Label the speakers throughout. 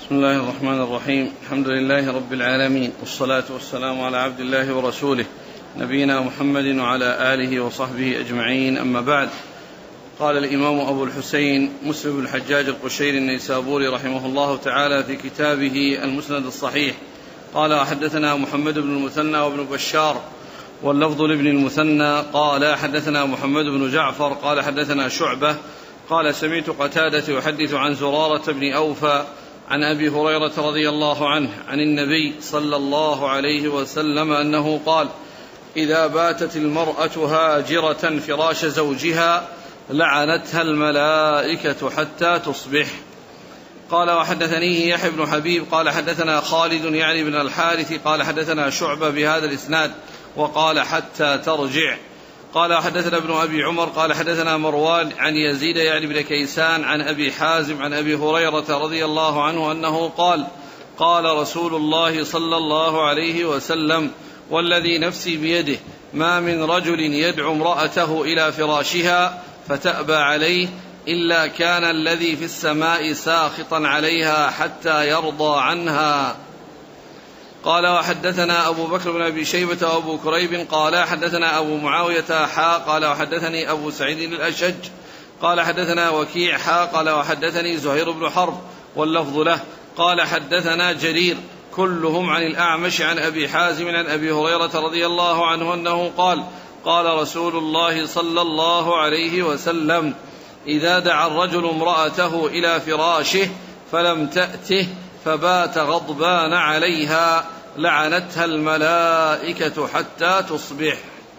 Speaker 1: بسم الله الرحمن الرحيم. الحمد لله رب العالمين، والصلاة والسلام على عبد الله ورسوله نبينا محمد وعلى آله وصحبه أجمعين، أما بعد. قال الإمام أبو الحسين مسلم بن الحجاج القشيري النيسابوري رحمه الله تعالى في كتابه المسند الصحيح قال: حدثنا محمد بن المثنى وابن بشار واللفظ لابن المثنى قال: حدثنا محمد بن جعفر قال: حدثنا شعبة قال: سمعت قتادة يحدث عن زرارة بن أوفى عن أبي هريرة رضي الله عنه عن النبي صلى الله عليه وسلم أنه قال: إذا باتت المرأة هاجرة فراش زوجها لعنتها الملائكة حتى تصبح. قال: وحدثنيه يحيى بن حبيب قال: حدثنا خالد يعني بن الحارث قال: حدثنا شعبة بهذا الإسناد وقال: حتى ترجع. قال: حدثنا ابن أبي عمر قال: حدثنا مروان عن يزيد يعني بن كيسان عن أبي حازم عن أبي هريرة رضي الله عنه أنه قال: قال رسول الله صلى الله عليه وسلم: والذي نفسي بيده ما من رجل يدعو امرأته إلى فراشها فتأبى عليه إلا كان الذي في السماء ساخطا عليها حتى يرضى عنها. قال: وحدثنا أبو بكر بن أبي شيبة وأبو كريب قال: حدثنا أبو معاوية قال: وحدثني أبو سعيد الأشج قال: حدثنا وكيع قال: وحدثني زهير بن حرب واللفظ له قال: حدثنا جرير كلهم عن الأعمش عن أبي حازم عن أبي هريرة رضي الله عنه أنه قال: قال رسول الله صلى الله عليه وسلم: إذا دعا الرجل امرأته إلى فراشه فلم تأته فبات غضبان عليها لعنتها الملائكة حتى تصبح.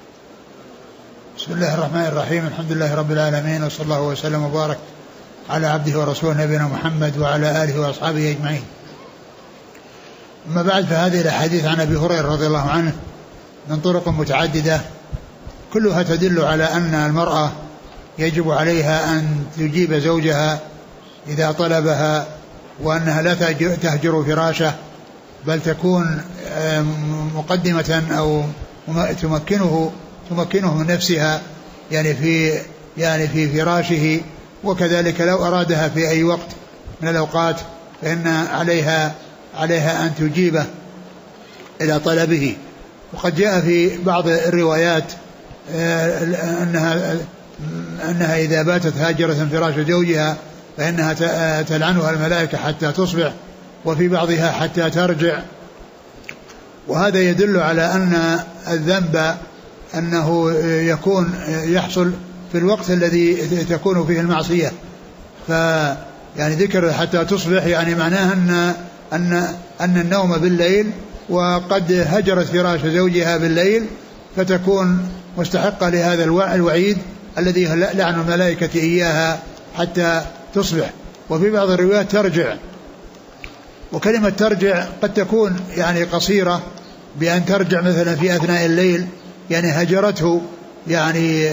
Speaker 2: بسم الله الرحمن الرحيم. الحمد لله رب العالمين، وصلى الله وسلم وبارك على عبده ورسوله نبينا محمد وعلى آله وأصحابه أجمعين. أما بعد، فهذه الأحاديث عن أبي هريرة رضي الله عنه من طرق متعددة كلها تدل على أن المرأة يجب عليها أن تجيب زوجها إذا طلبها، وأنها لا تهجر فراشه، بل تكون مقدمة أو تمكنه من نفسها يعني في فراشه. وكذلك لو أرادها في أي وقت من الأوقات فإن عليها أن تجيبه إلى طلبه. وقد جاء في بعض الروايات أنها إذا باتت هاجرة فراش زوجها فإنها تلعنها الملائكة حتى تصبح، وفي بعضها حتى ترجع. وهذا يدل على أن الذنب أنه يحصل في الوقت الذي تكون فيه المعصية. يعني ذكر حتى تصبح يعني معناه أن النوم بالليل، وقد هجرت فراش زوجها بالليل فتكون مستحقة لهذا الوعيد الذي لعن الملائكة إياها حتى تصبح. وفي بعض الروايات ترجع، وكلمة ترجع قد تكون يعني قصيرة، بأن ترجع مثلا في أثناء الليل، يعني هجرته يعني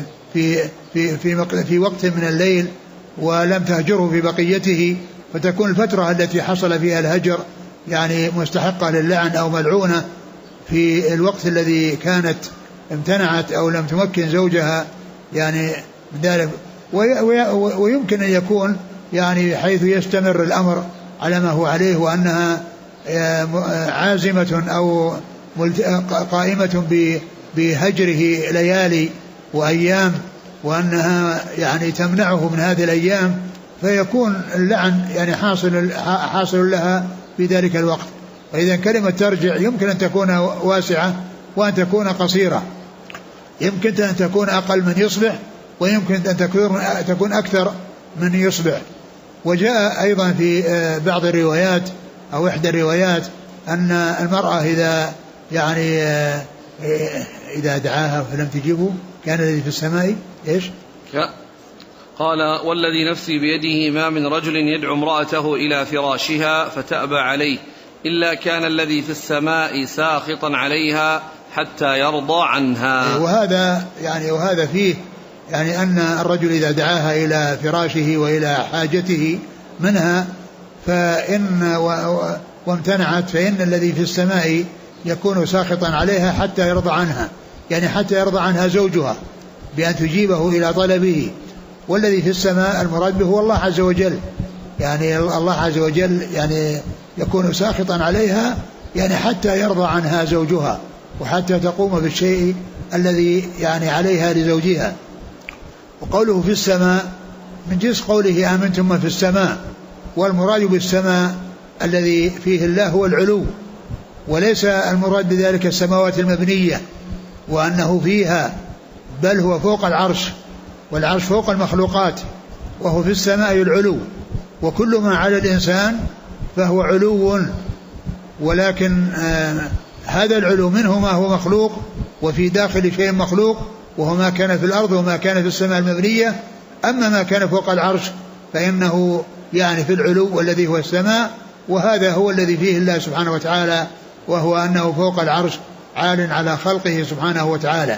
Speaker 2: في وقت من الليل ولم تهجره في بقيته، فتكون الفترة التي حصل فيها الهجر يعني مستحقة للعن أو ملعونة في الوقت الذي كانت امتنعت أو لم تمكن زوجها يعني من ذلك. ويمكن أن يكون يعني حيث يستمر الأمر على ما هو عليه، وأنها عازمة أو قائمة بهجره ليالي وأيام، وأنها يعني تمنعه من هذه الأيام، فيكون اللعن يعني حاصل لها في ذلك الوقت. وإذا كلمة ترجع يمكن أن تكون واسعة وأن تكون قصيرة، يمكن أن تكون أقل من يصبح، ويمكن أن تكون أكثر من يصبح. وجاء أيضا في بعض الروايات أو إحدى الروايات أن المرأة إذا دعاها فلم تجيبه كان الذي في السماء إيش؟
Speaker 1: قال: والذي نفسي بيده ما من رجل يدعو امرأته إلى فراشها فتأبى عليه إلا كان الذي في السماء ساخطا عليها حتى يرضى عنها.
Speaker 2: وهذا فيه يعني أن الرجل إذا دعاها إلى فراشه وإلى حاجته منها وامتنعت، فإن الذي في السماء يكون ساخطا عليها حتى يرضى عنها، يعني حتى يرضى عنها زوجها بأن تجيبه إلى طلبه. والذي في السماء المراد به هو الله عز وجل، يعني الله عز وجل يعني يكون ساخطا عليها يعني حتى يرضى عنها زوجها وحتى تقوم بالشيء الذي يعني عليها لزوجها. وقوله في السماء من جنس قوله آمنتم من في السماء، والمراد بالسماء الذي فيه الله هو العلو، وليس المراد بذلك السماوات المبنية وأنه فيها، بل هو فوق العرش، والعرش فوق المخلوقات، وهو في السماء العلو، وكل ما على الإنسان فهو علو، ولكن هذا العلو منه ما هو مخلوق وفي داخل شيء مخلوق، وهو ما كان في الأرض وما كان في السماء المبنية. أما ما كان فوق العرش فإنه يعني في العلو الذي هو السماء، وهذا هو الذي فيه الله سبحانه وتعالى، وهو أنه فوق العرش عال على خلقه سبحانه وتعالى.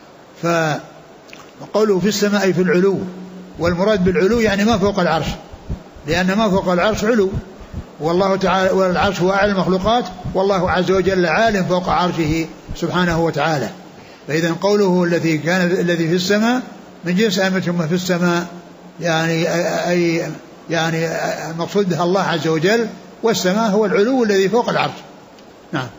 Speaker 2: فقوله في السماء في العلو، والمراد بالعلو يعني ما فوق العرش، لأن ما فوق العرش علو، والله تعالى والعرش هو أعلى المخلوقات، والله عز وجل عال فوق عرشه سبحانه وتعالى. فإذا قوله الذي في السماء من جنس آمنتم في السماء يعني أي يعني المقصود بها الله عز وجل، والسماء هو العلو الذي فوق العرش. نعم.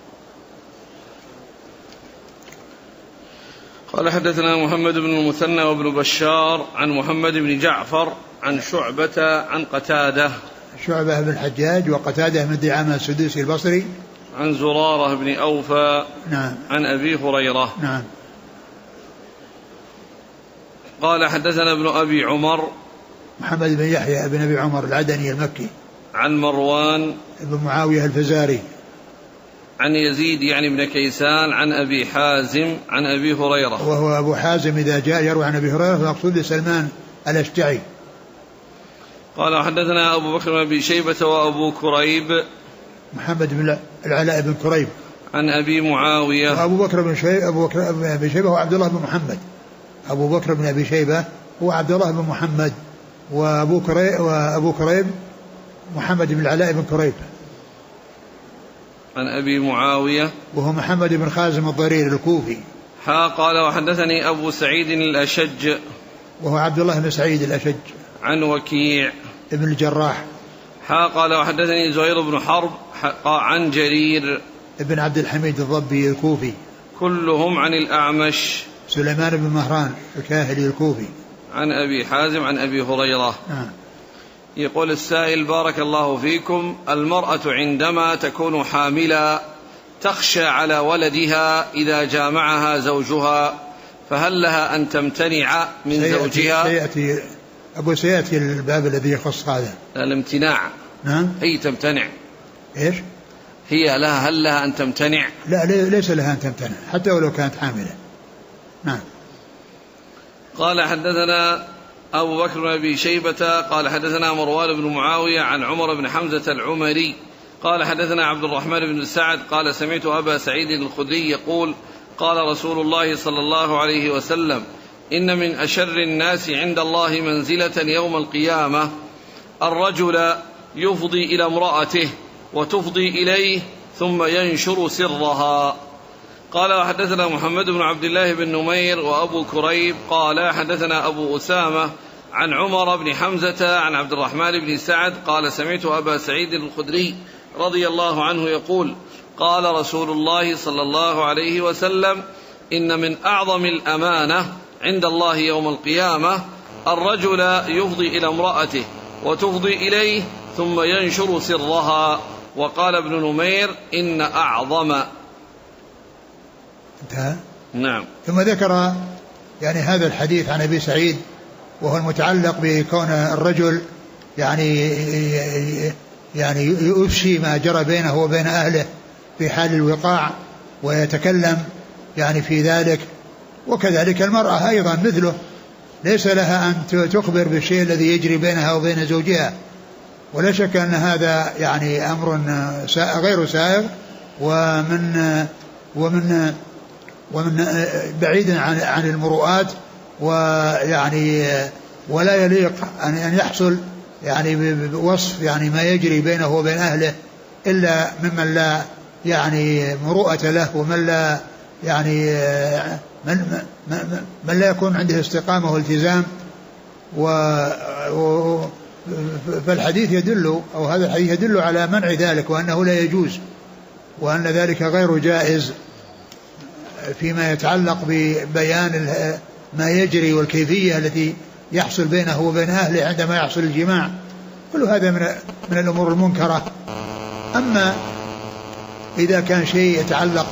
Speaker 1: قال حدثنا محمد بن المثنى وابن بشار عن محمد بن جعفر عن شعبة عن قتادة،
Speaker 2: شعبة بن الحجاج وقتادة بن دعامة السدوسي البصري،
Speaker 1: عن زرارة بن أوفى
Speaker 2: نعم
Speaker 1: عن أبي هريرة
Speaker 2: نعم.
Speaker 1: قال حدثنا ابن أبي عمر
Speaker 2: محمد بن يحيى بن أبي عمر العدني المكي،
Speaker 1: عن مروان
Speaker 2: بن معاوية الفزاري،
Speaker 1: عن يزيد يعني بن كيسان عن أبي حازم عن أبي هريرة،
Speaker 2: وهو أبو حازم إذا جاء يروي عن أبي هريرة فمقصود سلمان الأشجعي.
Speaker 1: قال حدثنا أبو بكر بن أبي شيبة وأبو كريب
Speaker 2: محمد بن العلاء بن كريب
Speaker 1: عن أبي معاوية،
Speaker 2: وأبو بكر بن أبي شيبة هو عبد الله بن محمد، أبو بكر بن أبي شيبة هو عبد الله بن محمد، وأبو كريب محمد بن العلاء بن كريب
Speaker 1: عن أبي معاوية
Speaker 2: وهو محمد بن خازم الضرير الكوفي.
Speaker 1: قال وحدثني أبو سعيد الأشج
Speaker 2: وهو عبد الله بن سعيد الأشج
Speaker 1: عن وكيع
Speaker 2: ابن الجراح.
Speaker 1: قال وحدثني زهير بن حرب عن جرير
Speaker 2: ابن عبد الحميد الضبي الكوفي،
Speaker 1: كلهم عن الأعمش
Speaker 2: سليمان بن مهران الكاهلي الكوفي،
Speaker 1: عن أبي حازم عن أبي هريرة. يقول السائل بارك الله فيكم، المرأة عندما تكون حاملا تخشى على ولدها إذا جامعها زوجها، فهل لها أن تمتنع من زوجها؟
Speaker 2: سيأتي الباب الذي يخص هذا
Speaker 1: الامتناع.
Speaker 2: نعم.
Speaker 1: هي تمتنع.
Speaker 2: إيش؟
Speaker 1: هي لها هل لها أن تمتنع؟
Speaker 2: لا ليس لها أن تمتنع حتى ولو كانت حاملة. نعم.
Speaker 1: قال حدثنا أبو بكر بن أبي شيبة قال حدثنا مروان بن معاوية عن عمر بن حمزة العمري قال حدثنا عبد الرحمن بن سعد قال سمعت أبا سعيد الخدري يقول قال رسول الله صلى الله عليه وسلم إن من أشر الناس عند الله منزلة يوم القيامة الرجل يفضي إلى امرأته وتفضي إليه ثم ينشر سرها. قال وحدثنا محمد بن عبد الله بن نمير وأبو كريب قال حدثنا أبو أسامة عن عمر بن حمزة عن عبد الرحمن بن سعد قال سمعت أبا سعيد الخدري رضي الله عنه يقول قال رسول الله صلى الله عليه وسلم إن من أعظم الأمانة عند الله يوم القيامة الرجل يفضي إلى امرأته وتفضي إليه ثم ينشر سرها. وقال ابن نمير إن أعظم.
Speaker 2: انتهى.
Speaker 1: نعم.
Speaker 2: ثم ذكر يعني هذا الحديث عن أبي سعيد وهو المتعلق بكون الرجل يعني يفشي ما جرى بينه وبين أهله في حال الوقاع ويتكلم يعني في ذلك، وكذلك المرأة أيضا مثله ليس لها أن تخبر بالشيء الذي يجري بينها وبين زوجها، ولا شك أن هذا يعني أمر غير سائغ ومن بعيد عن المروءات، ويعني ولا يليق أن يحصل يعني بوصف يعني ما يجري بينه وبين أهله إلا ممن لا يعني مروءة له، ومن لا يعني من لا يكون عنده استقامة والتزام فالحديث يدل أو هذا الحديث يدل على منع ذلك وأنه لا يجوز وأن ذلك غير جائز فيما يتعلق ببيان ما يجري والكيفية التي يحصل بينه وبين أهله عندما يحصل الجماع. كل هذا من الأمور المنكرة. أما إذا كان شيء يتعلق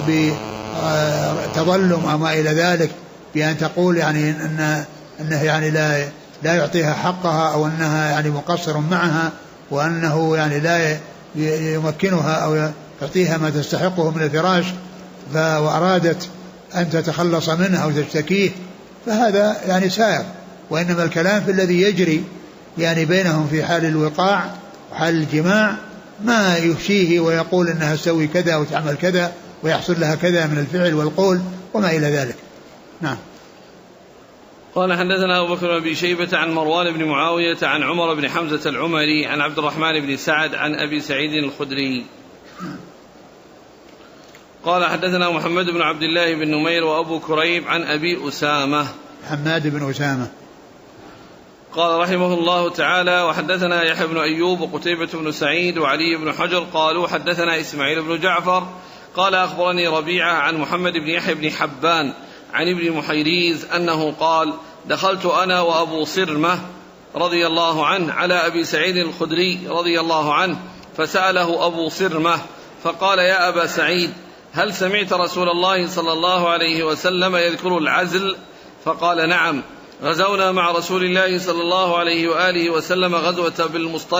Speaker 2: بتظلم أو ما إلى ذلك بأن تقول يعني أنه يعني لا يعطيها حقها أو أنها يعني مقصر معها وأنه يعني لا يمكنها أو يعطيها ما تستحقه من الفراش وأرادت أن تتخلص منه أو تشتكيه فهذا يعني سائر. وإنما الكلام في الذي يجري يعني بينهم في حال الوقاع وحال الجماع ما يفشيه ويقول أنها تسوي كذا وتعمل كذا ويحصل لها كذا من الفعل والقول وما إلى ذلك. نعم.
Speaker 1: قال حدثنا أبو بكر بن أبي شيبة عن مروان بن معاوية عن عمر بن حمزة العمري عن عبد الرحمن بن سعد عن أبي سعيد الخدري قال حدثنا محمد بن عبد الله بن نمير وأبو كريب عن أبي أسامة
Speaker 2: حماد بن أسامة
Speaker 1: قال رحمه الله تعالى وحدثنا يحيى بن أيوب وقتيبة بن سعيد وعلي بن حجر قالوا حدثنا إسماعيل بن جعفر قال أخبرني ربيعة عن محمد بن يحيى بن حبان عن ابن محيريز أنه قال دخلت أنا وأبو صرمة رضي الله عنه على أبي سعيد الخدري رضي الله عنه فسأله أبو صرمة فقال يا أبا سعيد هل سمعت رسول الله صلى الله عليه وسلم يذكر العزل؟ فقال نعم غزونا مع رسول الله صلى الله عليه وآله وسلم غزوة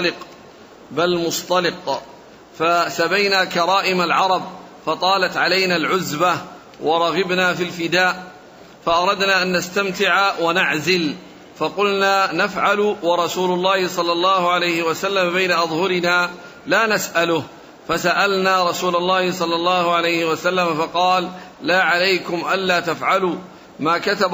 Speaker 1: بالمصطلق فسبينا كرائم العرب فطالت علينا العزبة ورغبنا في الفداء فأردنا أن نستمتع ونعزل فقلنا نفعل ورسول الله صلى الله عليه وسلم بين أظهرنا لا نسأله فسألنا رسول الله صلى الله عليه وسلم فقال لا عليكم ألا تفعلوا ما كتب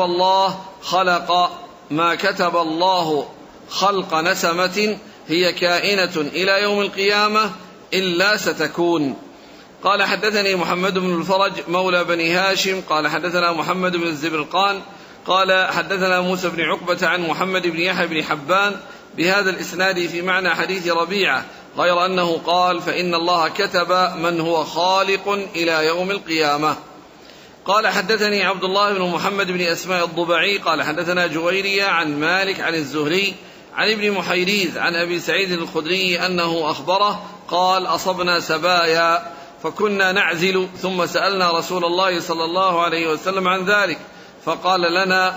Speaker 1: الله خلق نسمة هي كائنة إلى يوم القيامة إلا ستكون. قال حدثني محمد بن الفرج مولى بني هاشم قال حدثنا محمد بن الزبرقان قال حدثنا موسى بن عقبة عن محمد بن يحيى بن حبان بهذا الإسناد في معنى حديث ربيعة غير أنه قال فإن الله كتب من هو خالق إلى يوم القيامة. قال حدثني عبد الله بن محمد بن أسماء الضبعي قال حدثنا جويرية عن مالك عن الزهري عن ابن محيريز عن أبي سعيد الخدري أنه أخبره قال أصبنا سبايا فكنا نعزل ثم سألنا رسول الله صلى الله عليه وسلم عن ذلك فقال لنا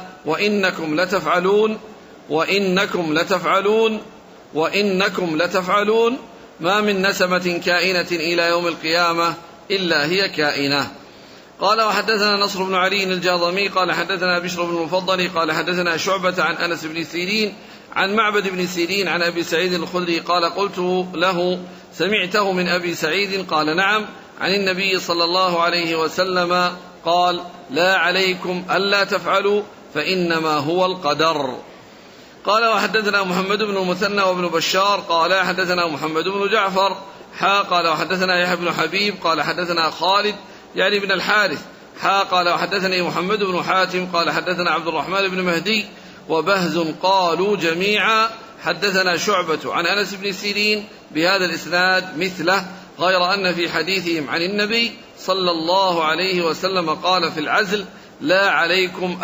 Speaker 1: وإنكم لتفعلون ما من نسمة كائنة إلى يوم القيامة إلا هي كائنة. قال وحدثنا نصر بن علي الجاضمي قال حدثنا بشر بن المفضل قال حدثنا شعبة عن أنس بن سيرين عن معبد بن سيرين عن أبي سعيد الخدري قال قلت له سمعته من أبي سعيد قال نعم عن النبي صلى الله عليه وسلم قال لا عليكم ألا تفعلوا فإنما هو القدر. قال وحدثنا محمد بن المثنى وابن بشار قال حدثنا محمد بن جعفر قال وحدثنا يحيى بن حبيب قال حدثنا خالد يعني بن الحارث قال وحدثني محمد بن حاتم قال حدثنا عبد الرحمن بن مهدي وبهز قالوا جميعا حدثنا شعبة عن أنس بن سيرين بهذا الإسناد مثله غير أن في حديثهم عن النبي صلى الله عليه وسلم قال في العزل لا عليكم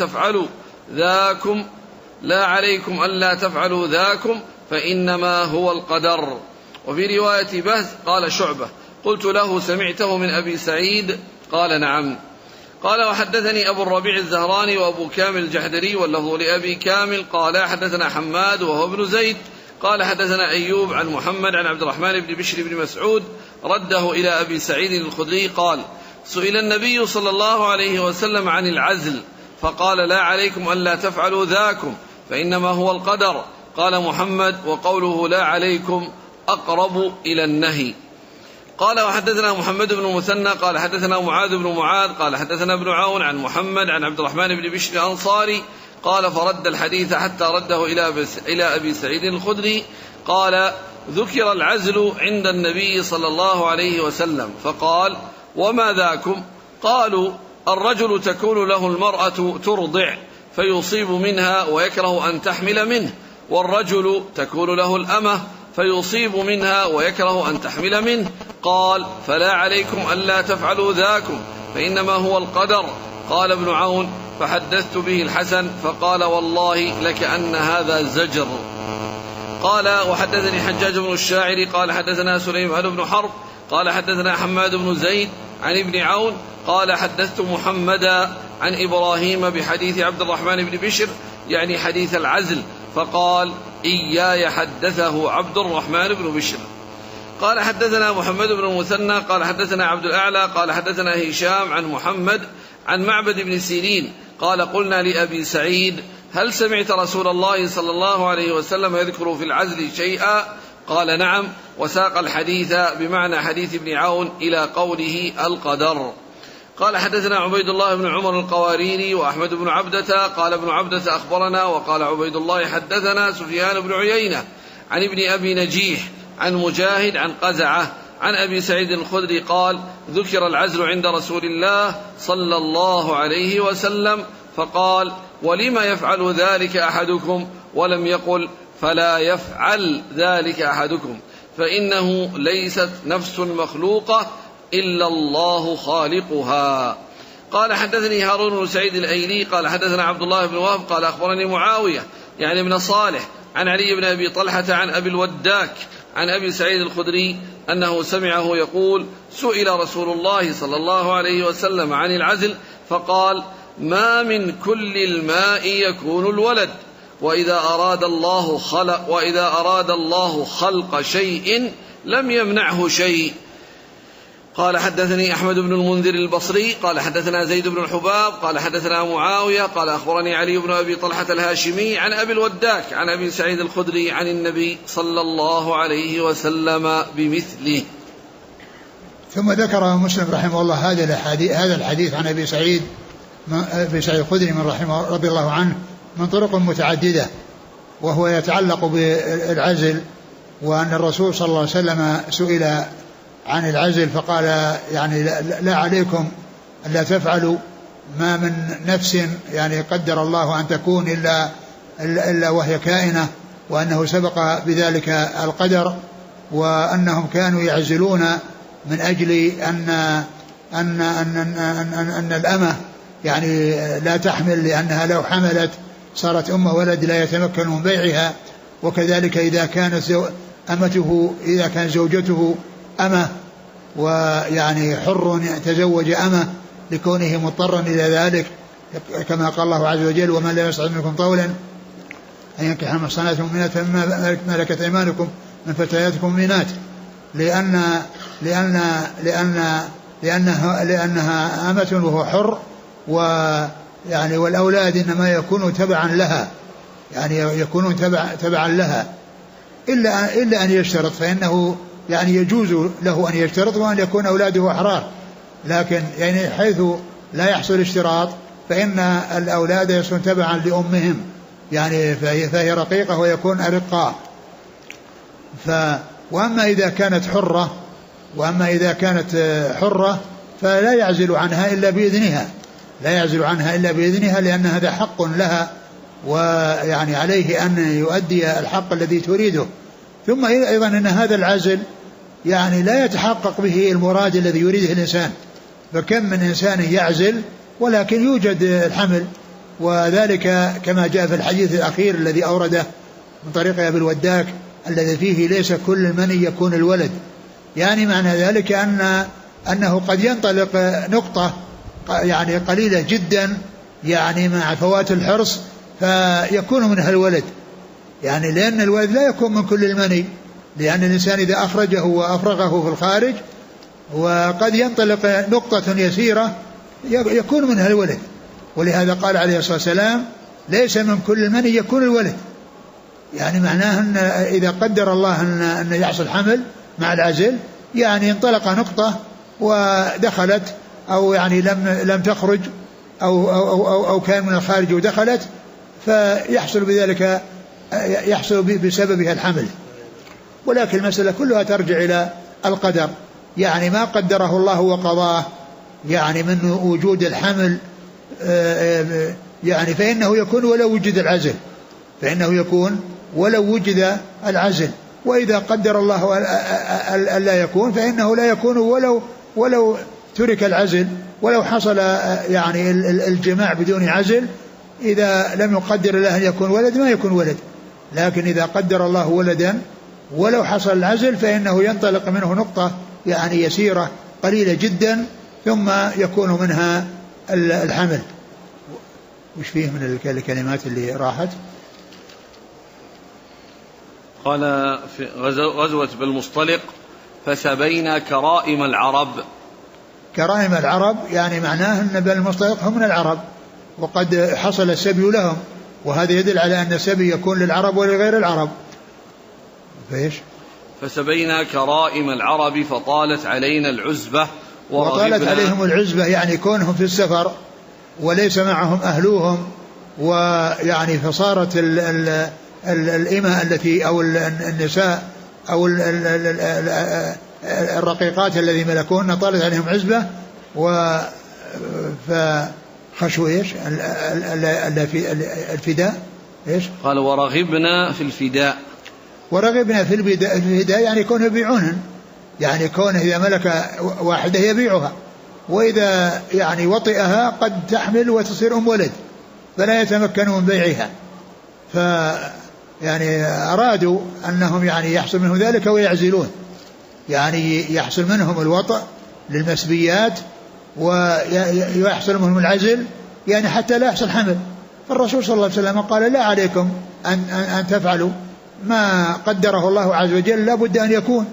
Speaker 1: ألا تفعلوا ذاكم فإنما هو القدر. وفي رواية بهز قال شعبة قلت له سمعته من أبي سعيد قال نعم. قال وحدثني أبو الربيع الزهراني وأبو كامل الجحدري واللفظ لأبي كامل قال حدثنا حماد وهو ابن زيد قال حدثنا أيوب عن محمد عن عبد الرحمن بن بشر بن مسعود رده إلى أبي سعيد الخدري قال سئل النبي صلى الله عليه وسلم عن العزل فقال لا عليكم ألا تفعلوا ذاكم فإنما هو القدر. قال محمد وقوله لا عليكم أقرب إلى النهي. قال وحدثنا محمد بن المثنى قال حدثنا معاذ بن معاذ قال حدثنا ابن عون عن محمد عن عبد الرحمن بن بشر الأنصاري قال فرد الحديث حتى رده إلى أبي سعيد الخدري قال ذكر العزل عند النبي صلى الله عليه وسلم فقال وما ذاكم؟ قالوا الرجل تكون له المرأة ترضع فيصيب منها ويكره أن تحمل منه والرجل تكون له الأمة فيصيب منها ويكره أن تحمل منه. قال: فلا عليكم ألا تفعلوا ذاكم فإنما هو القدر. قال ابن عون: فحدثت به الحسن فقال: والله لكأن هذا زجر. قال: وحدثني حجاج بن الشاعر قال حدثنا سليمان بن حرب قال حدثنا حماد بن زيد عن ابن عون قال: حدثت محمدا عن إبراهيم بحديث عبد الرحمن بن بشر يعني حديث العزل، فقال: إياي حدثه عبد الرحمن بن بشر. قال: حدثنا محمد بن المثنى قال حدثنا عبد الأعلى قال حدثنا هشام عن محمد عن معبد بن سيرين قال: قلنا لأبي سعيد: هل سمعت رسول الله صلى الله عليه وسلم يذكر في العزل شيئا؟ قال: نعم. وساق الحديث بمعنى حديث ابن عون إلى قوله القدر. قال: حدثنا عبيد الله بن عمر القواريري وأحمد بن عبدة قال ابن عبدة أخبرنا، وقال عبيد الله حدثنا سفيان بن عيينة عن ابن أبي نجيح عن مجاهد عن قزعة عن أبي سعيد الخدري قال: ذكر العزل عند رسول الله صلى الله عليه وسلم فقال: ولم يفعل ذلك أحدكم؟ ولم يقل: فلا يفعل ذلك أحدكم، فإنه ليست نفس مخلوقة إلا الله خالقها. قال: حدثني هارون بن سعيد الأيلي قال حدثنا عبد الله بن وهب قال أخبرني معاوية يعني ابن صالح عن علي بن أبي طلحة عن أبي الوداك عن أبي سعيد الخدري أنه سمعه يقول: سئل رسول الله صلى الله عليه وسلم عن العزل فقال: ما من كل الماء يكون الولد، وإذا أراد الله خلق شيء لم يمنعه شيء. قال: حدثني أحمد بن المنذر البصري قال حدثنا زيد بن الحباب قال حدثنا معاوية قال أخبرني علي بن أبي طلحة الهاشمي عن أبي الوداك عن أبي سعيد الخدري عن النبي صلى الله عليه وسلم بمثله.
Speaker 2: ثم ذكر مسلم رحمه الله هذا الحديث عن أبي سعيد الخدري من رحمه رضي الله عنه من طرق متعددة، وهو يتعلق بالعزل، وأن الرسول صلى الله عليه وسلم سئل عن العزل فقال: يعني لا عليكم ألا تفعلوا، ما من نفس يعني قدر الله أن تكون إلا وهي كائنة، وأنه سبق بذلك القدر، وأنهم كانوا يعزلون من أجل أن الأمة يعني لا تحمل، لأنها لو حملت صارت ولد لا يتمكن من بيعها. وكذلك إذا كانت إذا كان زوجته أمة ويعني حر تزوج أمة لكونه مضطرا إلى ذلك، كما قال الله عز وجل: ومن لا يسعد منكم طولا أن ينكح المحصنات المؤمنات فمما ملكت أيمانكم من فتياتكم المؤمنات، لأنها أمة وهو حر، ويعني والأولاد إنما يكونوا تبعا لها، يعني يكونون تبعا لها إلا أن يشترط، فإنه يعني يجوز له أن يشترط وأن يكون أولاده أحرار، لكن يعني حيث لا يحصل اشتراط فإن الأولاد يصيرون تبعا لأمهم، يعني فهي رقيقة ويكون أرقاء. وأما إذا كانت حرة فلا يعزل عنها إلا بإذنها، لأن هذا حق لها، ويعني عليه أن يؤدي الحق الذي تريده. ثم أيضا أن هذا العزل يعني لا يتحقق به المراد الذي يريده الإنسان، فكم من إنسان يعزل ولكن يوجد الحمل، وذلك كما جاء في الحديث الأخير الذي أورده من طريق أبي الوداك الذي فيه: ليس كل المني يكون الولد. يعني معنى ذلك أنه قد ينطلق نقطة يعني قليلة جدا يعني مع فوات الحرص فيكون منها الولد، يعني لأن الولد لا يكون من كل المني، لأن الإنسان إذا أخرجه وأفرغه في الخارج وقد ينطلق نقطة يسيرة يكون منها الولد. ولهذا قال عليه الصلاة والسلام: ليس من كل المني يكون الولد، يعني معناه أن إذا قدر الله أن يحصل حمل مع العزل يعني انطلق نقطة ودخلت، أو يعني لم تخرج أو كان من الخارج ودخلت، فيحصل بذلك يحصل بسببها الحمل. ولكن المسألة كلها ترجع إلى القدر، يعني ما قدره الله وقضاه يعني من وجود الحمل يعني فإنه يكون ولو وجد العزل، فإنه يكون ولو وجد العزل. وإذا قدر الله ألا يكون فإنه لا يكون ولو ترك العزل، ولو حصل يعني الجماع بدون عزل، إذا لم يقدر الله أن يكون ولد ما يكون ولد. لكن إذا قدر الله ولدا ولو حصل العزل فإنه ينطلق منه نقطة يعني يسيرة قليلة جدا ثم يكون منها الحمل. وش فيه من الكلمات اللي راحت؟
Speaker 1: قال في غزوة بالمصطلق فسبينا كرائم العرب.
Speaker 2: كرائم العرب يعني معناه أن بالمصطلق هم من العرب وقد حصل السبي لهم، وهذا يدل على أن السبي يكون للعرب ولغير العرب. فإيش؟
Speaker 1: فسبينا كرائم العرب فطالت علينا العزبة
Speaker 2: وطالت عليهم العزبة يعني كونهم في السفر وليس معهم أهلوهم، ويعني فصارت الإمة التي أو النساء أو الرقيقات الذي ملكوهن طالت عليهم عزبة فخشوا إيش الفداء. إيش
Speaker 1: قال؟ ورغبنا في الفداء.
Speaker 2: ورغبنا في الفداء يعني كونه يبيعونهن، يعني كونه إذا ملك واحدة يبيعها، وإذا يعني وطئها قد تحمل وتصير أم ولد فلا يتمكنوا من بيعها. يعني أرادوا أنهم يعني يحصل منهم ذلك ويعزلون، يعني يحصل منهم الوطأ للمسبيات ويحصل منهم العزل يعني حتى لا يحصل حمل. فالرسول صلى الله عليه وسلم قال لا عليكم أن تفعلوا ما قدره الله عز وجل لا بد أن يكون،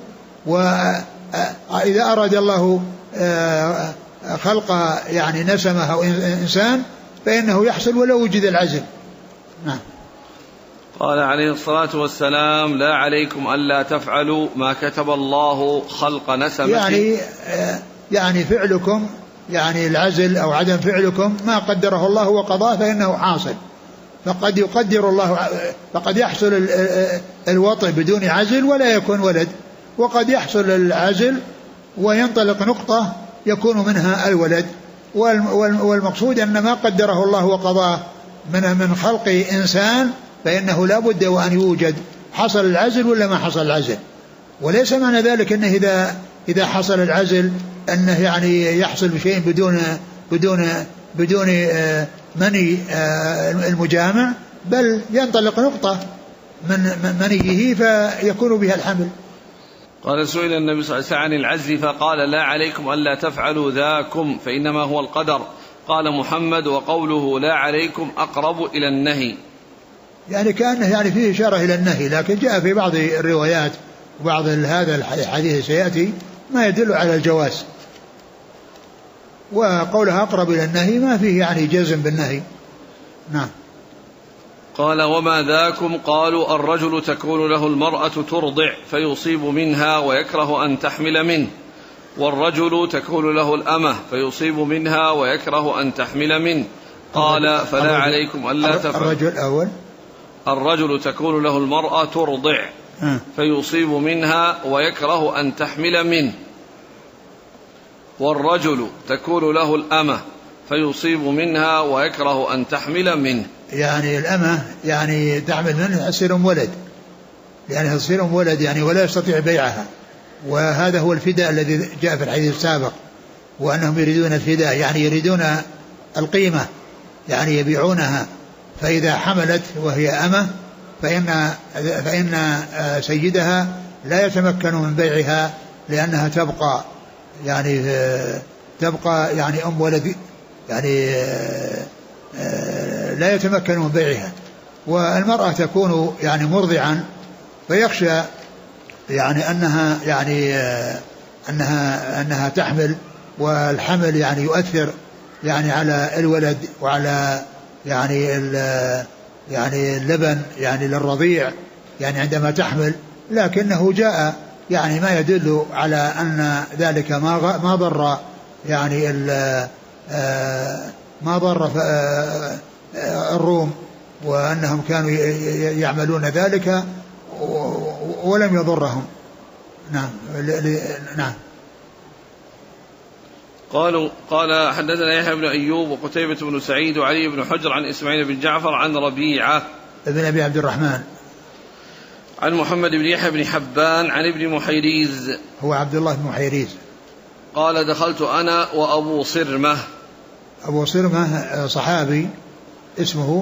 Speaker 2: وإذا أراد الله خلق يعني نسمة أو إنسان فإنه يحصل ولو وجد العزل. نعم.
Speaker 1: قال عليه الصلاة والسلام لا عليكم ألا تفعلوا ما كتب الله خلق نسمة.
Speaker 2: يعني فعلكم يعني العزل أو عدم فعلكم ما قدره الله وقضاه فإنه حاصل. فقد يقدر الله، فقد يحصل الوطء بدون عزل ولا يكون ولد، وقد يحصل العزل وينطلق نقطة يكون منها الولد. والمقصود أن ما قدره الله وقضاه من خلق إنسان فإنه لا بد وأن يوجد حصل العزل ولا ما حصل العزل. وليس معنى ذلك أنه إذا حصل العزل أنه يعني يحصل بشيء بدون مني المجامع، بل ينطلق نقطة من منيه فيكون بها الحمل.
Speaker 1: قال سئل النبي صلى الله عليه وسلم عن العزل فقال لا عليكم ألا تفعلوا ذاكم فإنما هو القدر. قال محمد وقوله لا عليكم أقرب إلى النهي،
Speaker 2: يعني كأنه يعني فيه إشارة إلى النهي، لكن جاء في بعض الروايات وبعض هذا الحديث سيأتي ما يدل على الجواز، وقولها أقرب إلى النهي ما فيه يعني جزم بالنهي. نعم.
Speaker 1: قال وما ذاكم؟ قالوا الرجل تكون له المرأة ترضع فيصيب منها ويكره أن تحمل منه، والرجل تكون له الأمة فيصيب منها ويكره أن تحمل منه. قال فلا عليكم ألا تفعلوا.
Speaker 2: الرجل الأول
Speaker 1: الرجل تكون له المرأة ترضع فيصيب منها ويكره أن تحمل منه، والرجل تكون له الأمة فيصيب منها ويكره أن تحمل منه. يعني
Speaker 2: الأمة يعني تحمل منه تصير أم ولد، يعني تصير أم ولد يعني ولا يستطيع بيعها، وهذا هو الفداء الذي جاء في الحديث السابق، وأنهم يريدون الفداء يعني يريدون القيمة يعني يبيعونها. فإذا حملت وهي أمة فإن سيدها لا يتمكن من بيعها لأنها تبقى يعني أم ولد، يعني لا يتمكن من بيعها. والمرأة تكون يعني مرضعا فيخشى يعني أنها تحمل، والحمل يعني يؤثر يعني على الولد وعلى يعني اللبن يعني للرضيع يعني عندما تحمل. لكنه جاء يعني ما يدل على أن ذلك ما ضر يعني ما ضر الروم، وأنهم كانوا يعملون ذلك ولم يضرهم. نعم. نعم.
Speaker 1: قال حدثنا يحيى بن أيوب وقتيبة بن سعيد وعلي بن حجر عن إسماعيل بن جعفر عن ربيعة
Speaker 2: ابن أبي عبد الرحمن
Speaker 1: عن محمد بن يحيى بن حبان عن ابن محيريز
Speaker 2: هو عبد الله بن محيريز
Speaker 1: قال دخلت أنا وأبو صرمة.
Speaker 2: أبو صرمة صحابي اسمه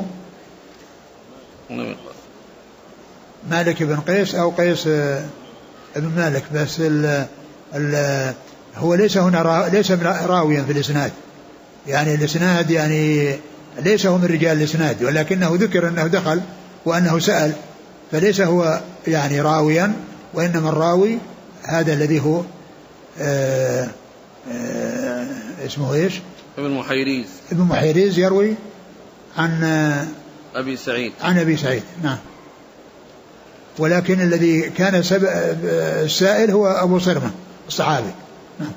Speaker 2: مالك بن قيس أو قيس بن مالك، بس هو ليس هنا ليس راويا في الإسناد، يعني الإسناد يعني ليس هو من رجال الإسناد، ولكنه ذكر أنه دخل وأنه سأل، فليس هو يعني راويا، وإنما الراوي هذا الذي هو اسمه إيش؟
Speaker 1: ابن محيريز.
Speaker 2: ابن محيريز يروي عن
Speaker 1: أبي سعيد.
Speaker 2: عن أبي سعيد، نعم. ولكن الذي كان السائل هو أبو صرمة الصحابي، نعم.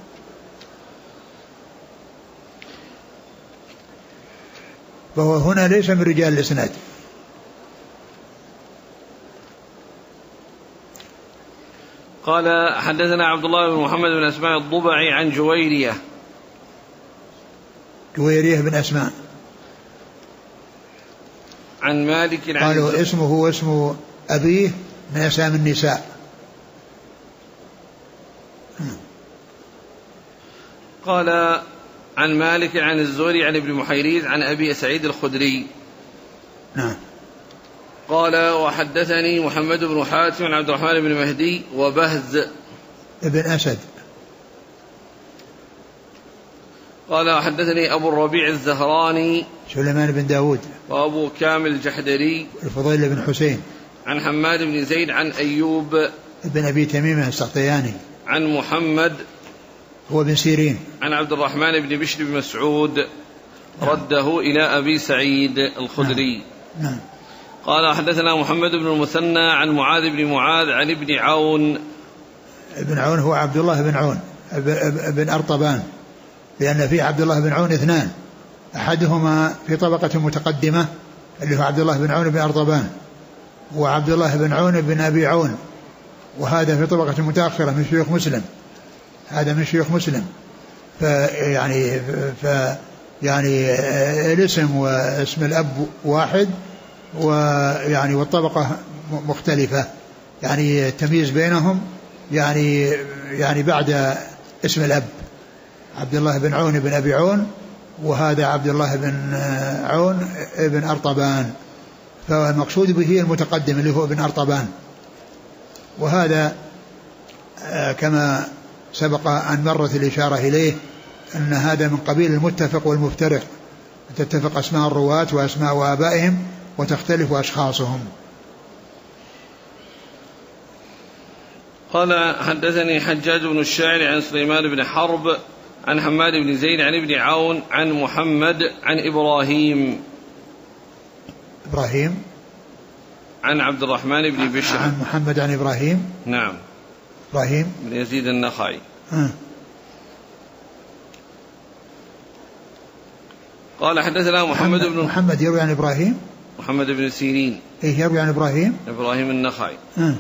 Speaker 2: فهو هنا ليس من رجال الإسناد.
Speaker 1: قال حدثنا عبد الله بن محمد بن أسماء الضبعي عن جويرية
Speaker 2: بن أسماء
Speaker 1: عن مالك
Speaker 2: قالوا اسمه واسم أبيه من أسام النساء.
Speaker 1: قال عن مالك عن الزهري عن ابن محيريز عن أبي سعيد الخدري.
Speaker 2: نعم.
Speaker 1: قال وحدثني محمد بن حاتم عن عبد الرحمن بن مهدي وبهز
Speaker 2: ابن أسد.
Speaker 1: قال وحدثني أبو الربيع الزهراني
Speaker 2: سليمان بن داود
Speaker 1: وأبو كامل الجحدري
Speaker 2: الفضيل بن حسين
Speaker 1: عن حماد بن زيد عن أيوب
Speaker 2: ابن أبي تميم السقطياني
Speaker 1: عن محمد
Speaker 2: هو بن سيرين
Speaker 1: عن عبد الرحمن بن بشر بن مسعود رده إلى أبي سعيد الخدري.
Speaker 2: نعم.
Speaker 1: قال حدثنا محمد بن المثنى عن معاذ بن معاذ عن ابن عون.
Speaker 2: ابن عون هو عبد الله بن عون بن أرطبان، لأن في عبد الله بن عون اثنان، أحدهما في طبقة متقدمة اللي هو عبد الله بن عون بن أرطبان، وعبد الله بن عون بن أبي عون، وهذا في طبقة متأخرة من شيوخ مسلم، هذا من شيوخ مسلم. يعني الاسم واسم الأب واحد، ويعني والطبقة مختلفة، يعني التمييز بينهم يعني بعد اسم الأب، عبد الله بن عون بن أبي عون، وهذا عبد الله بن عون بن أرطبان، فالمقصود به المتقدم اللي هو ابن أرطبان. وهذا كما سبق أن مرت الإشارة إليه أن هذا من قبيل المتفق والمفترق، تتفق أسماء الرواة وأسماء آبائهم وتختلف أشخاصهم.
Speaker 1: قال حدثني حجاج بن الشاعر عن سليمان بن حرب عن حماد بن زيد عن ابن عون عن محمد عن إبراهيم عن عبد الرحمن بن بشر
Speaker 2: عن محمد عن إبراهيم.
Speaker 1: نعم.
Speaker 2: إبراهيم
Speaker 1: بن يزيد النخعي. قال حدثنا محمد
Speaker 2: يروي عن إبراهيم،
Speaker 1: محمد بن سيرين
Speaker 2: يروي عن
Speaker 1: إبراهيم النخعي.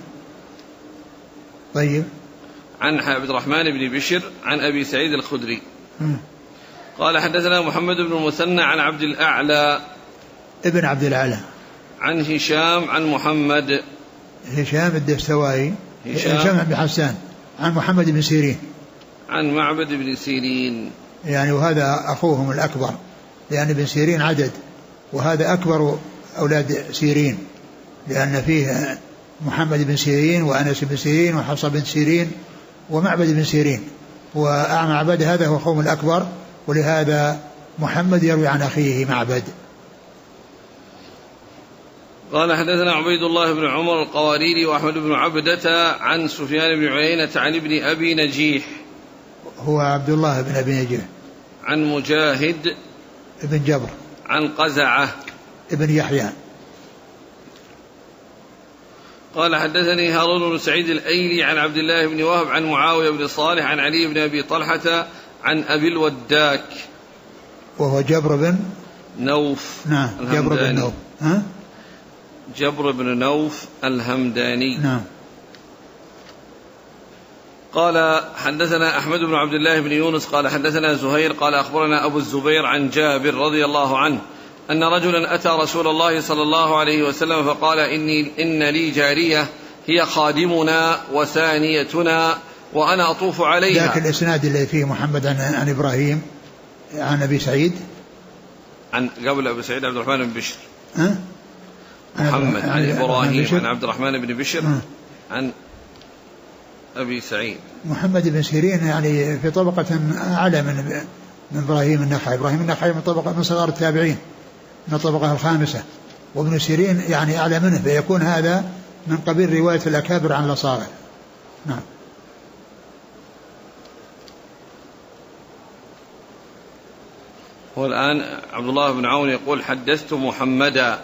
Speaker 2: طيب.
Speaker 1: عن عبد الرحمن بن بشر عن أبي سعيد الخدري. قال حدثنا محمد بن المثنى عن عبد الأعلى
Speaker 2: ابن عبد الأعلى
Speaker 1: عن هشام عن محمد
Speaker 2: هشام الدستوائي هشام بن حسان عن محمد بن سيرين
Speaker 1: عن معبد بن سيرين،
Speaker 2: يعني وهذا أخوهم الأكبر، لأن ابن سيرين عدد، وهذا أكبر أولاد سيرين، لأن فيه محمد بن سيرين وأنس بن سيرين وحفصة بن سيرين ومعبد بن سيرين، ومعبد هذا هو أخوهم الأكبر، ولهذا محمد يروي عن أخيه معبد.
Speaker 1: قال حدثنا عبيد الله بن عمر القواريري وأحمد بن عبدة عن سفيان بن عيينة عن ابن أبي نجيح
Speaker 2: هو عبد الله بن أبي نجيح
Speaker 1: عن مجاهد
Speaker 2: ابن جبر
Speaker 1: عن قزعة
Speaker 2: ابن يحيى.
Speaker 1: قال حدثني هارون بن سعيد الأيلي عن عبد الله بن وهب عن معاوية بن صالح عن علي بن أبي طلحة عن أبي الوداك
Speaker 2: وهو جبر بن
Speaker 1: نوف.
Speaker 2: نعم. جبر بن نوف.
Speaker 1: جبر بن نوف الهمداني.
Speaker 2: نعم.
Speaker 1: قال حدثنا أحمد بن عبد الله بن يونس قال حدثنا زهير قال أخبرنا أبو الزبير عن جابر رضي الله عنه أن رجلا أتى رسول الله صلى الله عليه وسلم فقال إن لي جارية هي خادمنا وثانيتنا وأنا أطوف عليها.
Speaker 2: ذاك الإسناد اللي فيه محمد عن إبراهيم عن أبي سعيد،
Speaker 1: عن قبل أبي سعيد عبد الرحمن بن بشر،
Speaker 2: محمد
Speaker 1: عن إبراهيم عن عبد الرحمن بن بشر عن أبي سعيد.
Speaker 2: محمد بن سيرين يعني في طبقة أعلى من إبراهيم النخعي. إبراهيم النخعي من صغار التابعين، من الطبقة الخامسة، وابن سيرين يعني أعلى منه، فيكون هذا من قبيل رواية الأكابر عن الأصاغر. نعم.
Speaker 1: والآن عبد الله بن عون يقول حدثت محمدا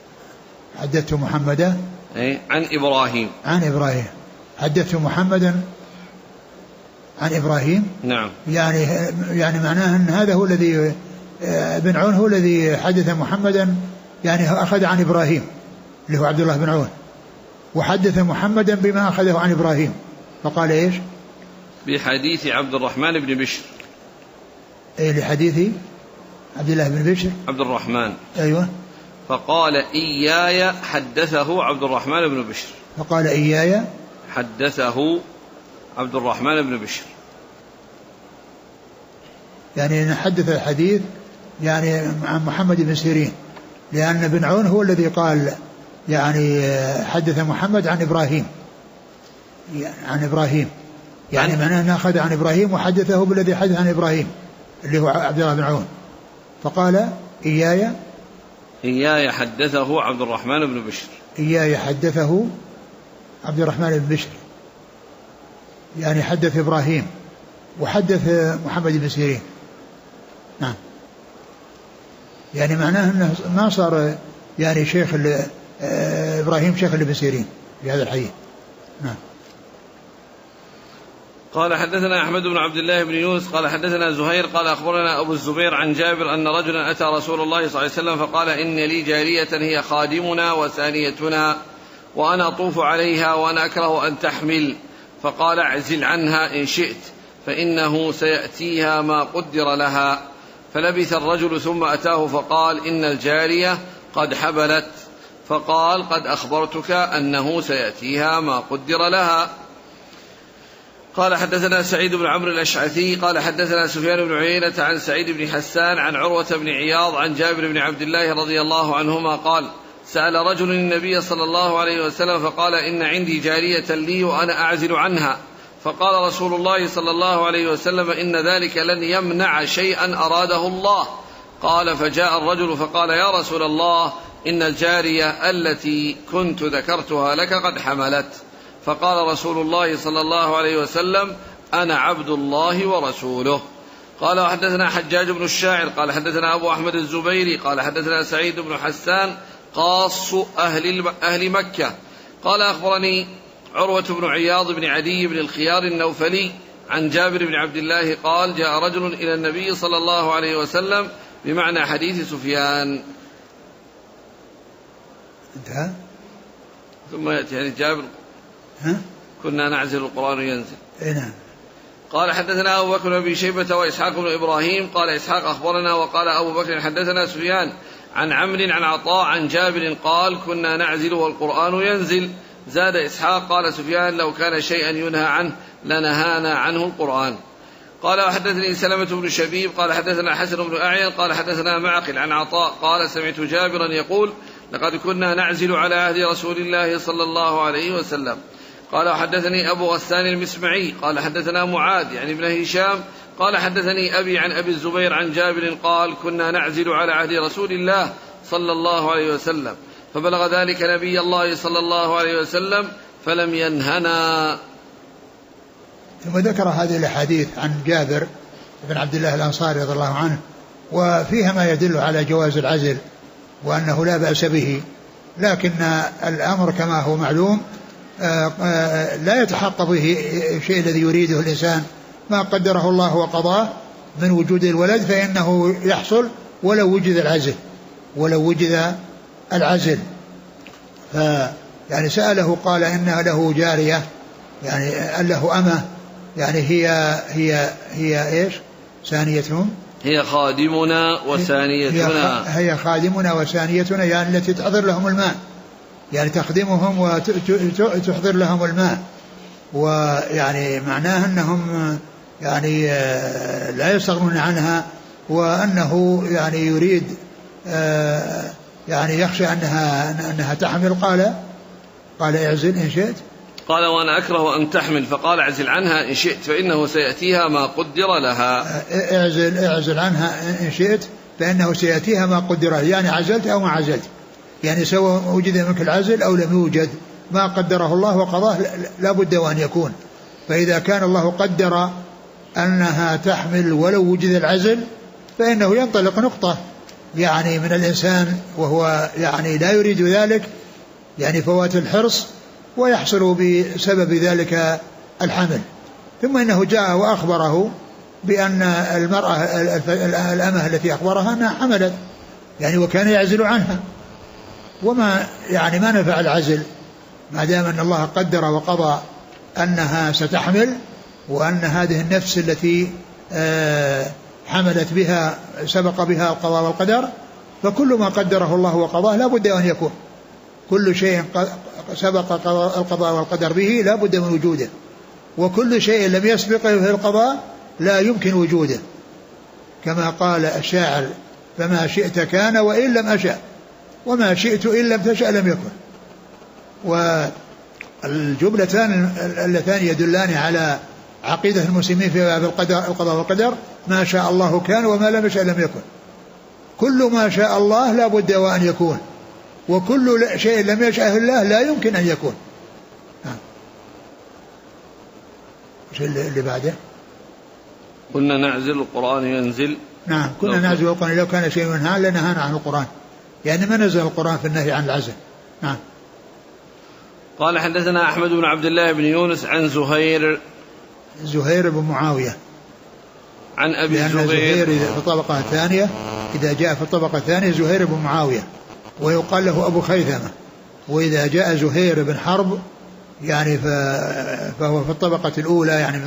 Speaker 1: عن إبراهيم حدثت محمدا عن إبراهيم.
Speaker 2: نعم. يعني معناه أن هذا هو الذي بن عون هو الذي حدث محمدا، يعني أخذ عن إبراهيم اللي هو عبد الله بن عون، وحدث محمدا بما أخذه عن إبراهيم، فقال إيش؟
Speaker 1: بحديث عبد الرحمن بن بشر.
Speaker 2: لحديث عبد الله بن بشر عبد
Speaker 1: الرحمن.
Speaker 2: أيوة.
Speaker 1: فقال إياي حدثه عبد الرحمن بن بشر.
Speaker 2: فقال إياي
Speaker 1: حدثه عبد الرحمن بن بشر،
Speaker 2: يعني نحدث الحديث يعني عن محمد بن سيرين، لأن بن عون هو الذي قال يعني حدث محمد عن إبراهيم، يعني معناه أنه أخذ عن إبراهيم وحدثه بالذي حدث عن إبراهيم اللي هو عبد الله بن عون. فقال
Speaker 1: إياي حدثه عبد الرحمن بن بشر.
Speaker 2: إياي حدثه عبد الرحمن بن بشر، يعني حدث إبراهيم وحدث محمد بن سيرين. نعم. يعني معناه أنه ما صار يعني شيخ إبراهيم شيخ ابن سيرين في هذا الحديث. نعم.
Speaker 1: قال حدثنا أحمد بن عبد الله بن يونس قال حدثنا زهير قال أخبرنا أبو الزبير عن جابر أن رجلا أتى رسول الله صلى الله عليه وسلم فقال إن لي جارية هي خادمنا وثانيتنا وأنا أطوف عليها وأنا أكره أن تحمل، فقال اعزل عنها إن شئت فإنه سيأتيها ما قدر لها. فلبث الرجل ثم أتاه فقال إن الجارية قد حبلت، فقال قد أخبرتك أنه سيأتيها ما قدر لها. قال حدثنا سعيد بن عمرو الأشعثي قال حدثنا سفيان بن عيينة عن سعيد بن حسان عن عروة بن عياض عن جابر بن عبد الله رضي الله عنهما قال سأل رجل النبي صلى الله عليه وسلم فقال إن عندي جارية لي وأنا أعزل عنها، فقال رسول الله صلى الله عليه وسلم إن ذلك لن يمنع شيئا أراده الله. قال فجاء الرجل فقال يا رسول الله إن الجارية التي كنت ذكرتها لك قد حملت. فقال رسول الله صلى الله عليه وسلم أنا عبد الله ورسوله. قال وحدثنا حجاج بن الشاعر قال حدثنا أبو أحمد الزبيري قال حدثنا سعيد بن حسان قاص أهل مكة قال أخبرني عروة بن عياض بن عدي بن الخيار النوفلي عن جابر بن عبد الله قال جاء رجل إلى النبي صلى الله عليه وسلم بمعنى حديث سفيان.
Speaker 2: انتهى.
Speaker 1: ثم يأتي يعني جابر كنا نعزل القرآن ينزل.
Speaker 2: نعم.
Speaker 1: قال حدثنا أبو بكر بن شيبة وإسحاق بن إبراهيم قال إسحاق أخبرنا وقال أبو بكر حدثنا سفيان عن عمرو عن عطاء عن جابر قال كنا نعزل والقرآن ينزل. زاد إسحاق قال سفيان لو كان شيئا ينهى عنه لنهانا عنه القرآن. قال وحدثني سلمة بن شبيب قال حدثنا حسن بن أعين قال حدثنا معقل عن عطاء قال سمعت جابرا يقول لقد كنا نعزل على عهد رسول الله صلى الله عليه وسلم. قال وحدثني أبو غسان المسمعي قال حدثنا معاذ يعني ابن هشام قال حدثني أبي عن أبي الزبير عن جابر قال كنا نعزل على عهد رسول الله صلى الله عليه وسلم فبلغ ذلك نبي الله صلى الله عليه وسلم فلم ينهنا.
Speaker 2: ثم ذكر هذه الأحاديث عن جابر بن عبد الله الأنصاري رضي الله عنه وفيها ما يدل على جواز العزل وأنه لا بأس به، لكن الأمر كما هو معلوم لا يتحقق به الشيء الذي يريده الإنسان، ما قدره الله وقضاه من وجود الولد فإنه يحصل ولو وجد العزل. يعني سأله قال إن له جارية يعني له أمة يعني هي إيش ثانيتهم
Speaker 1: هي خادمنا وثانيتنا
Speaker 2: هي خادمنا وثانيتنا يعني التي تحضر لهم الماء يعني تخدمهم وتحضر لهم الماء، ويعني معناه أنهم يعني لا يستغنون عنها، وأنه يعني يريد يعني يخشى أنها تحمل. قال اعزل إن شئت.
Speaker 1: قال وأنا أكره أن تحمل، فقال اعزل عنها إن شئت فإنه سيأتيها ما قدر لها.
Speaker 2: اعزل عنها إن شئت فإنه سيأتيها ما قدر لها، يعني عزلت أو ما عزلت، يعني سواء وجد منك العزل أو لم يوجد، ما قدره الله وقضاه لا بد وأن يكون. فإذا كان الله قدر أنها تحمل ولو وجد العزل، فإنه ينطلق نقطة يعني من الإنسان وهو يعني لا يريد ذلك، يعني فوات الحرص، ويحصل بسبب ذلك الحمل. ثم إنه جاء وأخبره بأن المرأة الأمة التي أخبرها أنها حملت، يعني وكان يعزل عنها، وما يعني ما نفع العزل ما دام أن الله قدر وقضى أنها ستحمل، وأن هذه النفس التي حملت بها سبق بها القضاء والقدر. فكل ما قدره الله وقضاه لا بد أن يكون، كل شيء سبق القضاء والقدر به لا بد من وجوده، وكل شيء لم يسبقه في القضاء لا يمكن وجوده، كما قال الشاعر: فما شئت كان وإن لم أشأ، وما شئت إن لم تشأ لم يكن. والجملتان اللتان يدلان على عقيدة المسلمين في القضاء والقدر: ما شاء الله كان وما لم يشأ لم يكن. كل ما شاء الله لا بد وأن يكون، وكل شيء لم يشأه الله لا يمكن أن يكون. وش اللي بعده؟
Speaker 1: كنا نعزل القرآن ينزل.
Speaker 2: نعم، كنا نعزل القرآن، لو كان شيء منها لنهانا عن القرآن، يعني ما نزل القرآن في النهي عن العزل. نعم.
Speaker 1: قال حدثنا أحمد بن عبد الله بن يونس عن زهير
Speaker 2: بن معاوية
Speaker 1: عن أبي
Speaker 2: زهير في الطبقة الثانية، إذا جاء في الطبقة الثانية زهير بن معاوية ويقال له أبو خيثمة، وإذا جاء زهير بن حرب يعني فهو في الطبقة الأولى، يعني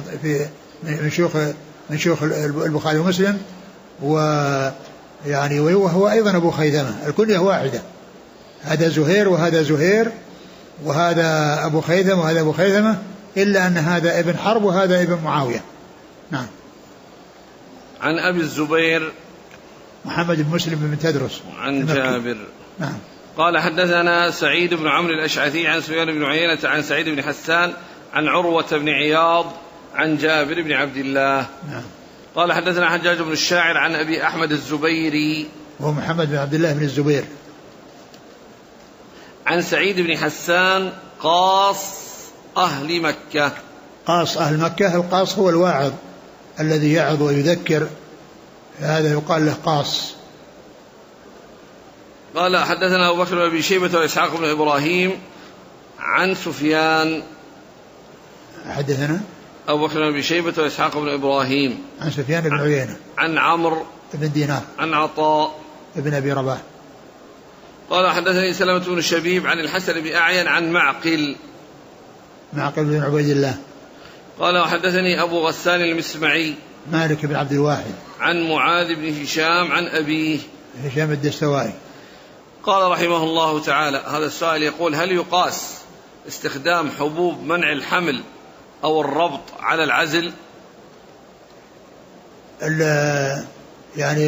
Speaker 2: من شيوخ البخاري ومسلم، ويعني وهو أيضا أبو خيثمة، الكنية واحدة، هذا زهير وهذا زهير، وهذا أبو خيثمة وهذا أبو خيثمة، إلا أن هذا ابن حرب وهذا ابن معاوية. نعم.
Speaker 1: عن أبي الزبير
Speaker 2: محمد بن مسلم بن تدرس
Speaker 1: عن جابر.
Speaker 2: نعم.
Speaker 1: قال حدثنا سعيد بن عمرو الأشعثي عن سفيان بن عيينة عن سعيد بن حسان عن عروة بن عياض عن جابر بن عبد الله.
Speaker 2: نعم.
Speaker 1: قال حدثنا حجاج بن الشاعر عن أبي أحمد الزبيري
Speaker 2: وهو محمد بن عبد الله بن الزبير
Speaker 1: عن سعيد بن حسان قاص أهل مكة.
Speaker 2: قاص أهل مكة، القاص هو الواعظ الذي يعظ ويذكر، هذا يقال له قاص.
Speaker 1: قال حدثنا أبو بكر بن أبي شيبة وإسحاق بن إبراهيم عن سفيان.
Speaker 2: حدثنا
Speaker 1: أبو بكر بن أبي شيبة وإسحاق بن إبراهيم
Speaker 2: عن سفيان بن عيينة
Speaker 1: عن عمرو
Speaker 2: بن دينار
Speaker 1: عن عطاء
Speaker 2: بن أبي رباح.
Speaker 1: قال حدثني سلمة بن شبيب عن الحسن بن أعين عن معقل
Speaker 2: بن عبيد الله.
Speaker 1: قال وحدثني أبو غسان المسمعي
Speaker 2: مالك بن عبد الواحد
Speaker 1: عن معاذ بن هشام عن أبيه
Speaker 2: هشام الدستوائي.
Speaker 1: قال رحمه الله تعالى: هذا السائل يقول: هل يقاس استخدام حبوب منع الحمل أو الربط على العزل؟
Speaker 2: يعني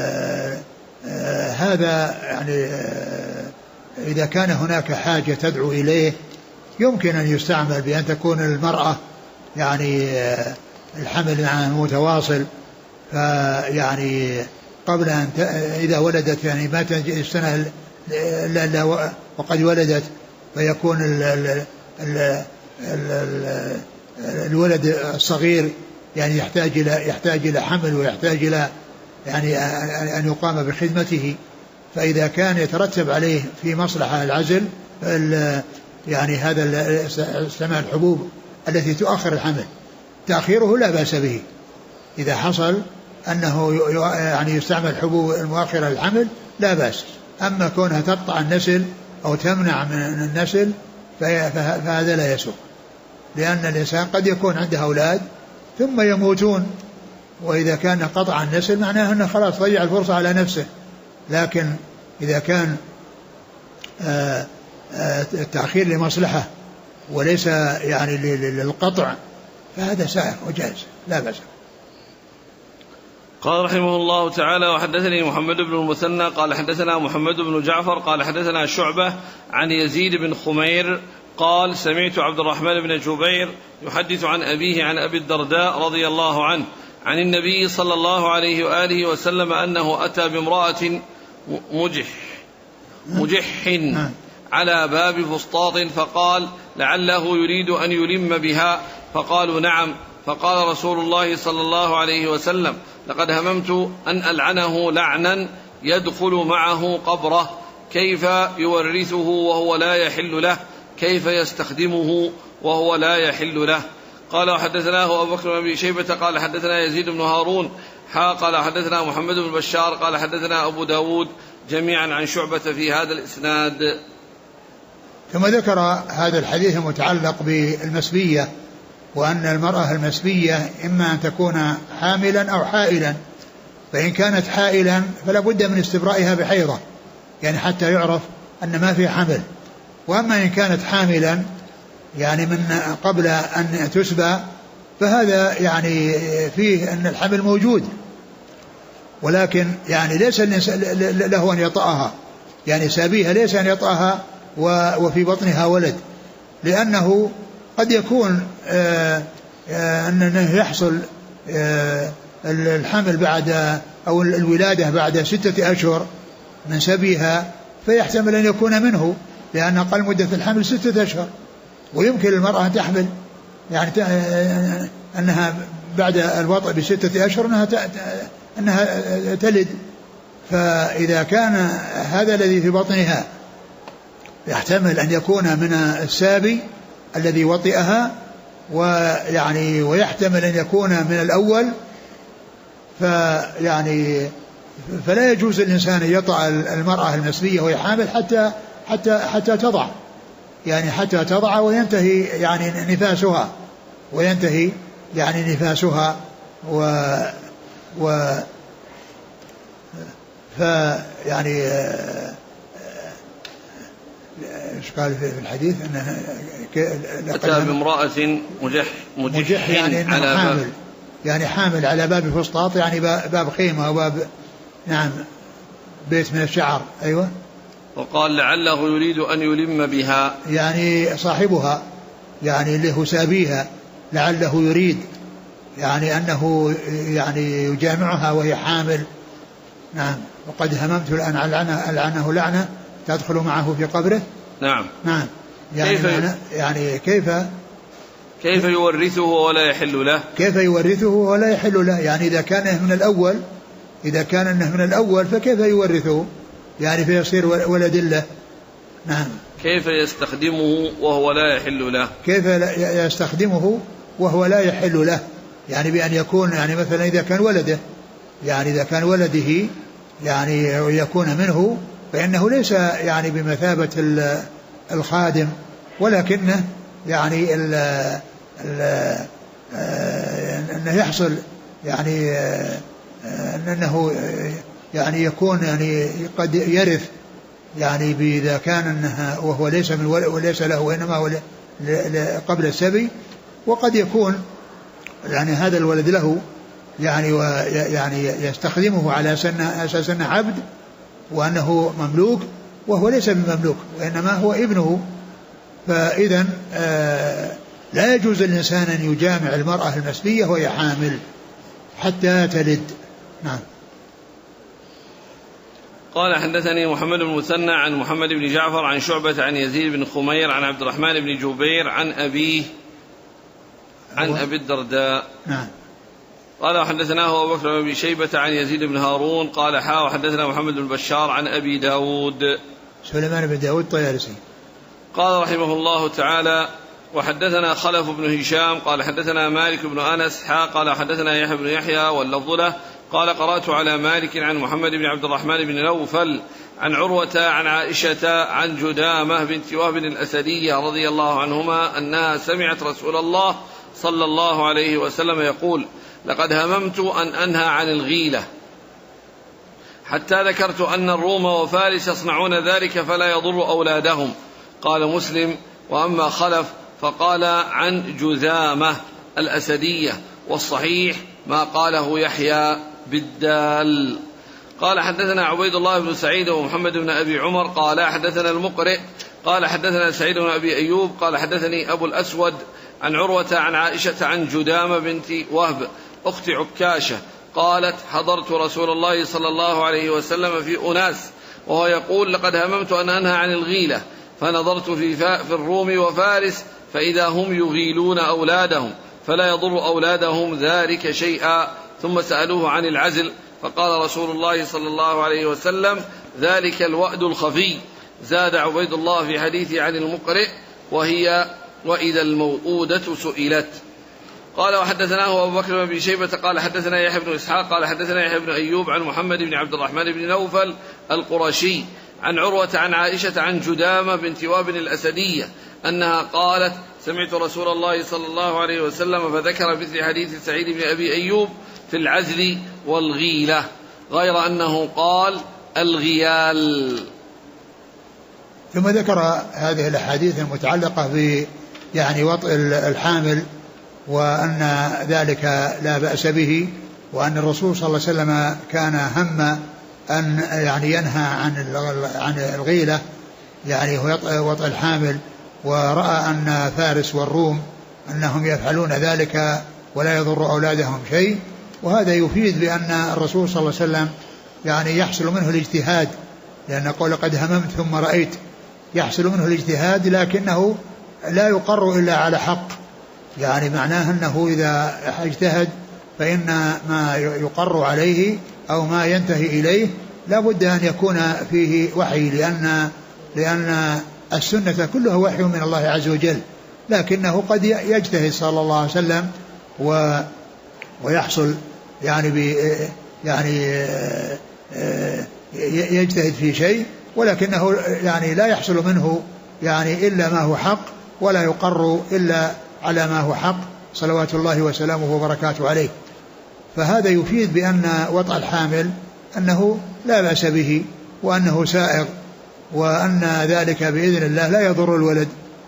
Speaker 2: هذا يعني إذا كان هناك حاجة تدعو إليه يمكن أن يستعمل، بأن تكون المرأة يعني الحمل معها متواصل، فيعني قبل أن إذا ولدت يعني ما تنجي السنة إلا وقد ولدت، فيكون الولد الصغير يعني يحتاج إلى حمل، ويحتاج إلى يعني أن يقام بخدمته. فإذا كان يترتب عليه في مصلحة العزل يعني هذا استعمال الحبوب التي تؤخر الحمل، تأخيره لا بأس به إذا حصل أنه يعني يستعمل حبوب مؤخرة للحمل لا بأس. أما كونها تقطع النسل أو تمنع من النسل فهذا لا يسوق، لأن الإنسان قد يكون عنده أولاد ثم يموتون، وإذا كان قطع النسل معناه أنه خلاص ضيع الفرصة على نفسه. لكن إذا كان التأخير لمصلحة وليس يعني للقطع، فهذا سائر وجائز لا بأس.
Speaker 1: قال رحمه الله تعالى: وحدثني محمد بن المثنى قال حدثنا محمد بن جعفر قال حدثنا شعبة عن يزيد بن خمير قال: سمعت عبد الرحمن بن جبير يحدث عن أبيه عن أبي الدرداء رضي الله عنه عن النبي صلى الله عليه وآله وسلم أنه أتى بامرأة مجح على باب فسطاط فقال: لعله يريد أن يلم بها، فقالوا: نعم. فقال رسول الله صلى الله عليه وسلم: لقد هممت أن ألعنه لعنا يدخل معه قبره، كيف يورثه وهو لا يحل له، كيف يستخدمه وهو لا يحل له. قال: وحدثناه أبو بكر بن أبي شيبة قال حدثنا يزيد بن هارون قال حدثنا محمد بن بشار قال حدثنا أبو داود جميعا عن شعبة في هذا الإسناد.
Speaker 2: ثم ذكر هذا الحديث المتعلق بالمسبية، وأن المرأة المسبية إما أن تكون حاملا أو حائلا، فإن كانت حائلا فلا بد من استبرائها بحيضة، يعني حتى يعرف أن ما في حمل. وأما إن كانت حاملا يعني من قبل أن تسبى فهذا يعني فيه أن الحمل موجود، ولكن يعني ليس له أن يطأها، يعني سابيها ليس أن يطأها وفي بطنها ولد، لأنه قد يكون أنه يحصل الحمل بعد أو الولادة بعد 6 أشهر من سبيها، فيحتمل أن يكون منه، لأن أقل مدة الحمل 6 أشهر، ويمكن المرأة أن تحمل يعني أنها بعد الوطء ب6 أشهر أنها تلد. فإذا كان هذا الذي في بطنها يحتمل أن يكون من السابي الذي وطئها، ويعني ويحتمل أن يكون من الأول، فيعني فلا يجوز الإنسان أن يطأ المرأة المسبية وهي حامل حتى تضع، يعني حتى تضع وينتهي يعني نفاسها فيعني ايش قال في الحديث انها
Speaker 1: أتى بامرأة مجح
Speaker 2: يعني
Speaker 1: على
Speaker 2: حامل، يعني حامل على باب فسطاط، يعني باب خيمة أو باب نعم بيت من الشعر. أيوة.
Speaker 1: وقال: لعله يريد أن يلم بها،
Speaker 2: يعني صاحبها يعني اللي هو سابيها لعله يريد يعني أنه يعني يجامعها وهي حامل. نعم. وقد هممت الآن ألعنه لعنة تدخل معه في قبره.
Speaker 1: نعم.
Speaker 2: نعم. يعني كيف
Speaker 1: يورثه ولا يحل له،
Speaker 2: كيف يورثه ولا يحل له، يعني إذا كان من الأول فكيف يورثه، يعني فيصير ولد له. نعم.
Speaker 1: كيف يستخدمه وهو لا يحل له،
Speaker 2: كيف يستخدمه وهو لا يحل له، يعني بأن يكون يعني مثلا إذا كان ولده، يعني إذا كان ولده يعني يكون منه، فإنه ليس يعني بمثابة الخادم، ولكنه يعني أنه يحصل يعني أنه يعني يكون يعني قد يرث، يعني إذا كان أنها وهو ليس من وليس له وإنما هو قبل السبي، وقد يكون يعني هذا الولد له يعني يستخدمه على أساس أنه عبد وأنه مملوك، وهو ليس بمملوك وإنما هو ابنه. فإذا لا يجوز للإنسان أن يجامع المرأة المسبية وهي حامل حتى تلد. نعم.
Speaker 1: قال: حدثني محمد بن المثنى عن محمد بن جعفر عن شعبة عن يزيد بن خمير عن عبد الرحمن بن جبير عن أبيه عن أبي الدرداء.
Speaker 2: نعم.
Speaker 1: قال: وحدثناه أبو بكر بن أبي شيبة عن يزيد بن هارون قال: وحدثنا محمد بن بشار عن أبي داود
Speaker 2: سليمان بن داود الطيالسي.
Speaker 1: قال رحمه الله تعالى: وحدثنا خلف بن هشام قال حدثنا مالك بن أنس قال حدثنا يحيى بن يحيى واللفظ له قال: قرأت على مالك عن محمد بن عبد الرحمن بن نوفل عن عروة عن عائشة عن جدامة بنت وهب الأسدية رضي الله عنهما أنها سمعت رسول الله صلى الله عليه وسلم يقول: لقد هممت أن أنهى عن الغيلة حتى ذكرت أن الروم وفارس يصنعون ذلك فلا يضر أولادهم، قال مسلم: وأما خلف فقال عن جذامة الأسدية، والصحيح ما قاله يحيى بالدال. قال حدثنا عبيد الله بن سعيد ومحمد بن أبي عمر قال حدثنا المقرئ قال حدثنا سعيد بن أبي أيوب قال حدثني أبو الأسود عن عروة عن عائشة عن جدامة بنت وهب أخت عكاشة قالت: حضرت رسول الله صلى الله عليه وسلم في أناس وهو يقول: لقد هممت أن أنهى عن الغيلة، فنظرت في الروم وفارس فإذا هم يغيلون أولادهم فلا يضر أولادهم ذلك شيئا، ثم سألوه عن العزل فقال رسول الله صلى الله عليه وسلم: ذلك الوأد الخفي. زاد عبيد الله في حديثه عن المقرئ: وهي وإذا الموءودة سئلت. قال وحدثناه أبو بكر بن أبي شيبة قال حدثنا يحيى بن إسحاق قال حدثنا يحيى بن أيوب عن محمد بن عبد الرحمن بن نوفل القرشي عن عروة عن عائشة عن جدامة بنت وهب الأسدية أنها قالت: سمعت رسول الله صلى الله عليه وسلم فذكر مثل حديث سعيد بن أبي أيوب في العزل والغيلة، غير أنه قال الغيال.
Speaker 2: ثم ذكر هذه الأحاديث المتعلقة ب وطء الحامل، وأن ذلك لا بأس به، وأن الرسول صلى الله عليه وسلم كان هم أن ينهى عن الغيلة هو وطء الحامل، ورأى أن فارس والروم أنهم يفعلون ذلك ولا يضر أولادهم شيء. وهذا يفيد بأن الرسول صلى الله عليه وسلم يحصل منه الاجتهاد، لأن قول قد هممت ثم رأيت يحصل منه الاجتهاد، لكنه لا يقر إلا على حق، معناه أنه إذا اجتهد فإن ما يقر عليه أو ما ينتهي إليه لا بد أن يكون فيه وحي، لأن السنة كلها وحي من الله عز وجل، لكنه قد يجتهد صلى الله عليه وسلم ويحصل يجتهد في شيء، ولكنه لا يحصل منه إلا ما هو حق، ولا يقر إلا على ما هو حق، صلوات الله وسلامه وبركاته عليه. فهذا يفيد بأن وطأ الحامل أنه لا بأس به، وأنه سائغ، وأن ذلك بإذن الله لا يضر الولد.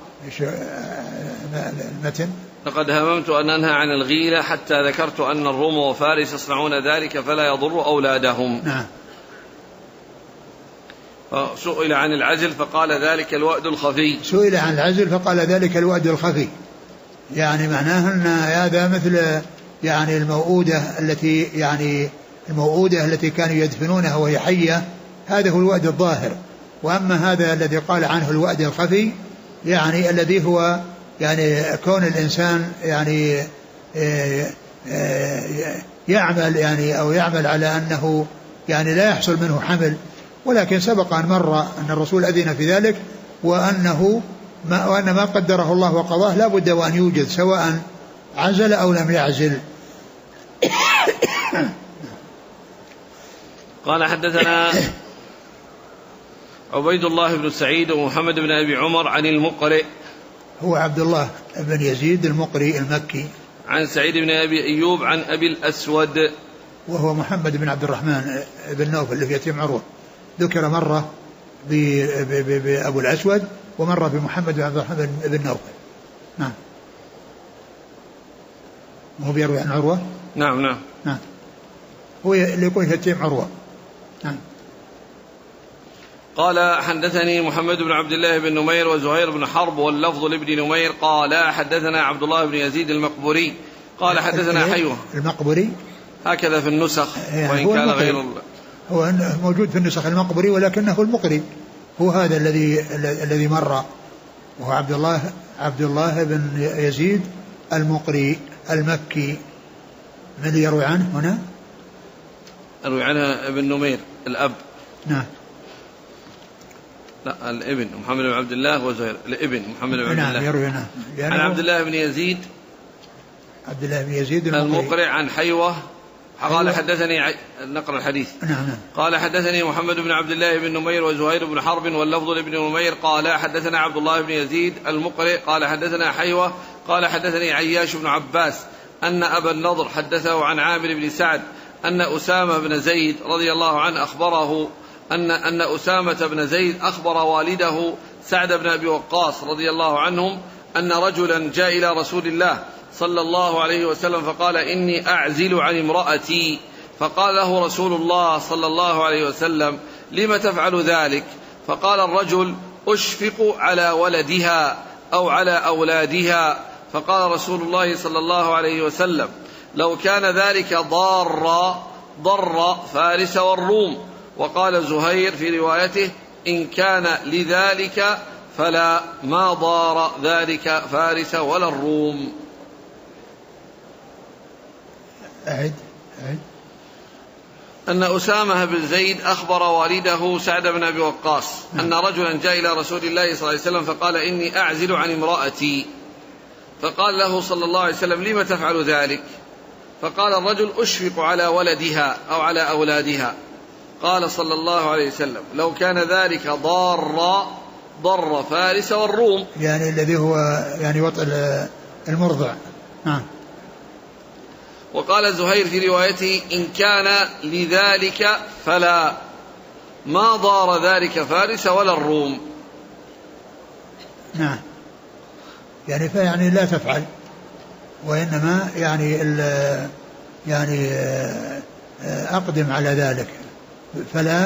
Speaker 2: المتن:
Speaker 1: لقد هممت أن أنهى عن الغيلة حتى ذكرت أن الروم وفارس يصنعون ذلك فلا يضر أولادهم.
Speaker 2: نعم.
Speaker 1: سئل عن العزل فقال ذلك الوأد الخفي.
Speaker 2: سئل عن العزل فقال ذلك الوأد الخفي، معناه أن هذا مثل الموءودة التي كانوا يدفنونها وهي حية، هذا هو الوأد الظاهر. وأما هذا الذي قال عنه الوأد الخفي الذي هو كون الإنسان يعمل أو يعمل على أنه لا يحصل منه حمل، ولكن سبق أن مر أن الرسول أذن في ذلك، وأن ما قدره الله وقضاه لا بد وأن يوجد، سواء عزل أو لم يعزل.
Speaker 1: قال حدثنا عبيد الله بن سعيد ومحمد بن أبي عمر عن المقرئ،
Speaker 2: هو عبد الله بن يزيد المقري المكي،
Speaker 1: عن سعيد بن أبي أيوب عن أبي الأسود،
Speaker 2: وهو محمد بن عبد الرحمن بن نوفل اللي في يتيم عروة، ذكر مرة بأبو الأسود ومرة بمحمد بن عبد الرحمن بن نوفل. نعم. هو بيروي عن عروة.
Speaker 1: نعم.
Speaker 2: هو اللي يقول يتيم عروة. نعم.
Speaker 1: قال حدثني محمد بن عبد الله بن نمير وزهير بن حرب واللفظ لابن نمير قال حدثنا عبد الله بن يزيد المقبري قال حدثنا حيوة
Speaker 2: المقبري
Speaker 1: هكذا في النسخ، وإن كان غير
Speaker 2: هو موجود في النسخ المقبري، ولكنه المقري هو هذا الذي مر، وهو عبد الله بن يزيد المقري المكي. من يروي عنه هنا؟
Speaker 1: يروي عنه ابن نمير الأب.
Speaker 2: نعم.
Speaker 1: لا، الابن محمد بن عبد الله وزهير، الابن محمد بن عبد الله.
Speaker 2: نعم يروي
Speaker 1: عن عبد الله بن يزيد المقرئ عن حيوة قال حدثني نقرأ الحديث.
Speaker 2: نعم.
Speaker 1: قال حدثني محمد بن عبد الله بن نمير وزهير بن حرب واللفظ لابن نمير قال حدثنا عبد الله بن يزيد المقرئ قال حدثنا حيوة قال حدثني عياش بن عباس أن أبا النضر حدثه عن عامر بن سعد أن أسامة بن زيد رضي الله عنه أخبره أن أسامة بن زيد أخبر والده سعد بن أبي وقاص رضي الله عنهم أن رجلا جاء إلى رسول الله صلى الله عليه وسلم فقال إني أعزل عن امرأتي، فقال له رسول الله صلى الله عليه وسلم لم تفعل ذلك؟ فقال الرجل أشفق على ولدها أو على أولادها. فقال رسول الله صلى الله عليه وسلم لو كان ذلك ضر فارس والروم. وقال زهير في روايته إن كان لذلك فلا ما ضار ذلك فارس ولا الروم.
Speaker 2: أعد.
Speaker 1: أن أسامة بن زيد أخبر والده سعد بن أبي وقاص أن رجلا جاء إلى رسول الله صلى الله عليه وسلم فقال إني أعزل عن امرأتي، فقال له صلى الله عليه وسلم لم تفعل ذلك؟ فقال الرجل أشفق على ولدها أو على أولادها. قال صلى الله عليه وسلم لو كان ذلك ضر فارس والروم،
Speaker 2: يعني الذي هو يعني وطء المرضع.
Speaker 1: وقال زهير في روايته إن كان لذلك فلا ما ضار ذلك فارس ولا الروم.
Speaker 2: نعم، يعني فيعني لا تفعل، وإنما يعني أقدم على ذلك، فلا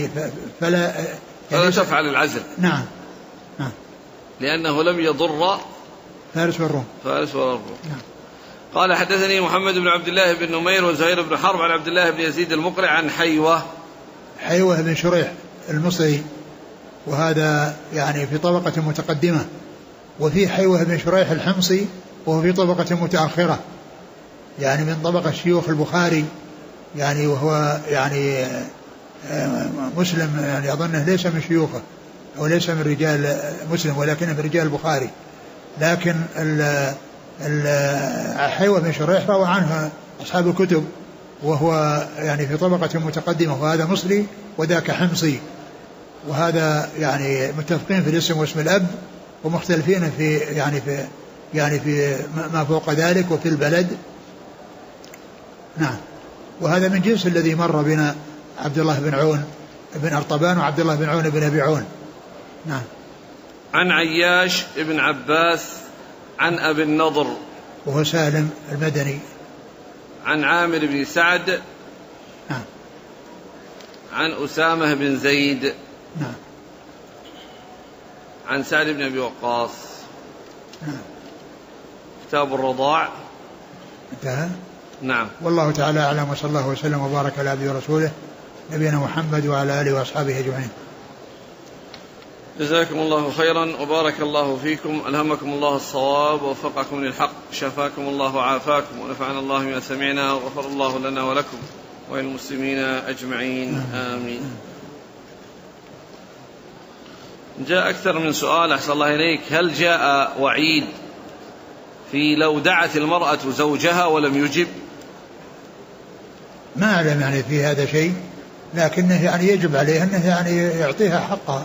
Speaker 1: تفعل العزل.
Speaker 2: نعم
Speaker 1: لأنه لم يضر
Speaker 2: فارس والروم.
Speaker 1: نعم. قال حدثني محمد بن عبد الله بن نمير وزهير بن حرب عن عبد الله بن يزيد المقرع عن حيوة
Speaker 2: بن شريح المصري، وهذا يعني في طبقة متقدمة، وفي حيوة بن شريح الحمصي وهو في طبقة متأخرة، يعني من طبقة شيوخ البخاري، يعني وهو يعني مسلم، يعني أظنه ليس من شيوخه أو ليس من رجال مسلم، ولكنه من رجال البخاري. لكن حيوة بن شريح روى عنها أصحاب الكتب، وهو يعني في طبقة متقدمة، وهذا مصري وذاك حمصي، وهذا يعني متفقين في الاسم واسم الأب، ومختلفين في في ما فوق ذلك وفي البلد. نعم. وهذا من جنس الذي مر بنا عبد الله بن عون بن أرطبان وعبد الله بن عون بن أبي عون. نعم.
Speaker 1: عن عياش بن عباس عن أبي النضر
Speaker 2: وهو سالم المدني
Speaker 1: عن عامر بن سعد
Speaker 2: نعم.
Speaker 1: عن أسامة بن زيد
Speaker 2: نعم.
Speaker 1: عن سعد بن أبي وقاص.
Speaker 2: نعم.
Speaker 1: كتاب الرضاع
Speaker 2: انتهى.
Speaker 1: نعم.
Speaker 2: والله تعالى أعلم، وصلى الله وسلم وبارك على عبده ورسوله نبينا محمد وعلى آله وأصحابه أجمعين.
Speaker 1: جزاكم الله خيرا وبارك الله فيكم، ألهمكم الله الصواب ووفقكم للحق، شفاكم الله وعافاكم، ونفعنا الله ما سمعنا، وغفر الله لنا ولكم وللمسلمين أجمعين، آمين. جاء أكثر من سؤال أحسن الله إليك. هل جاء وعيد في لو دعت المرأة زوجها ولم يجب؟
Speaker 2: ما أعلم يعني في هذا شيء، لكنه يعني يجب عليه أنه يعني يعطيها حقها.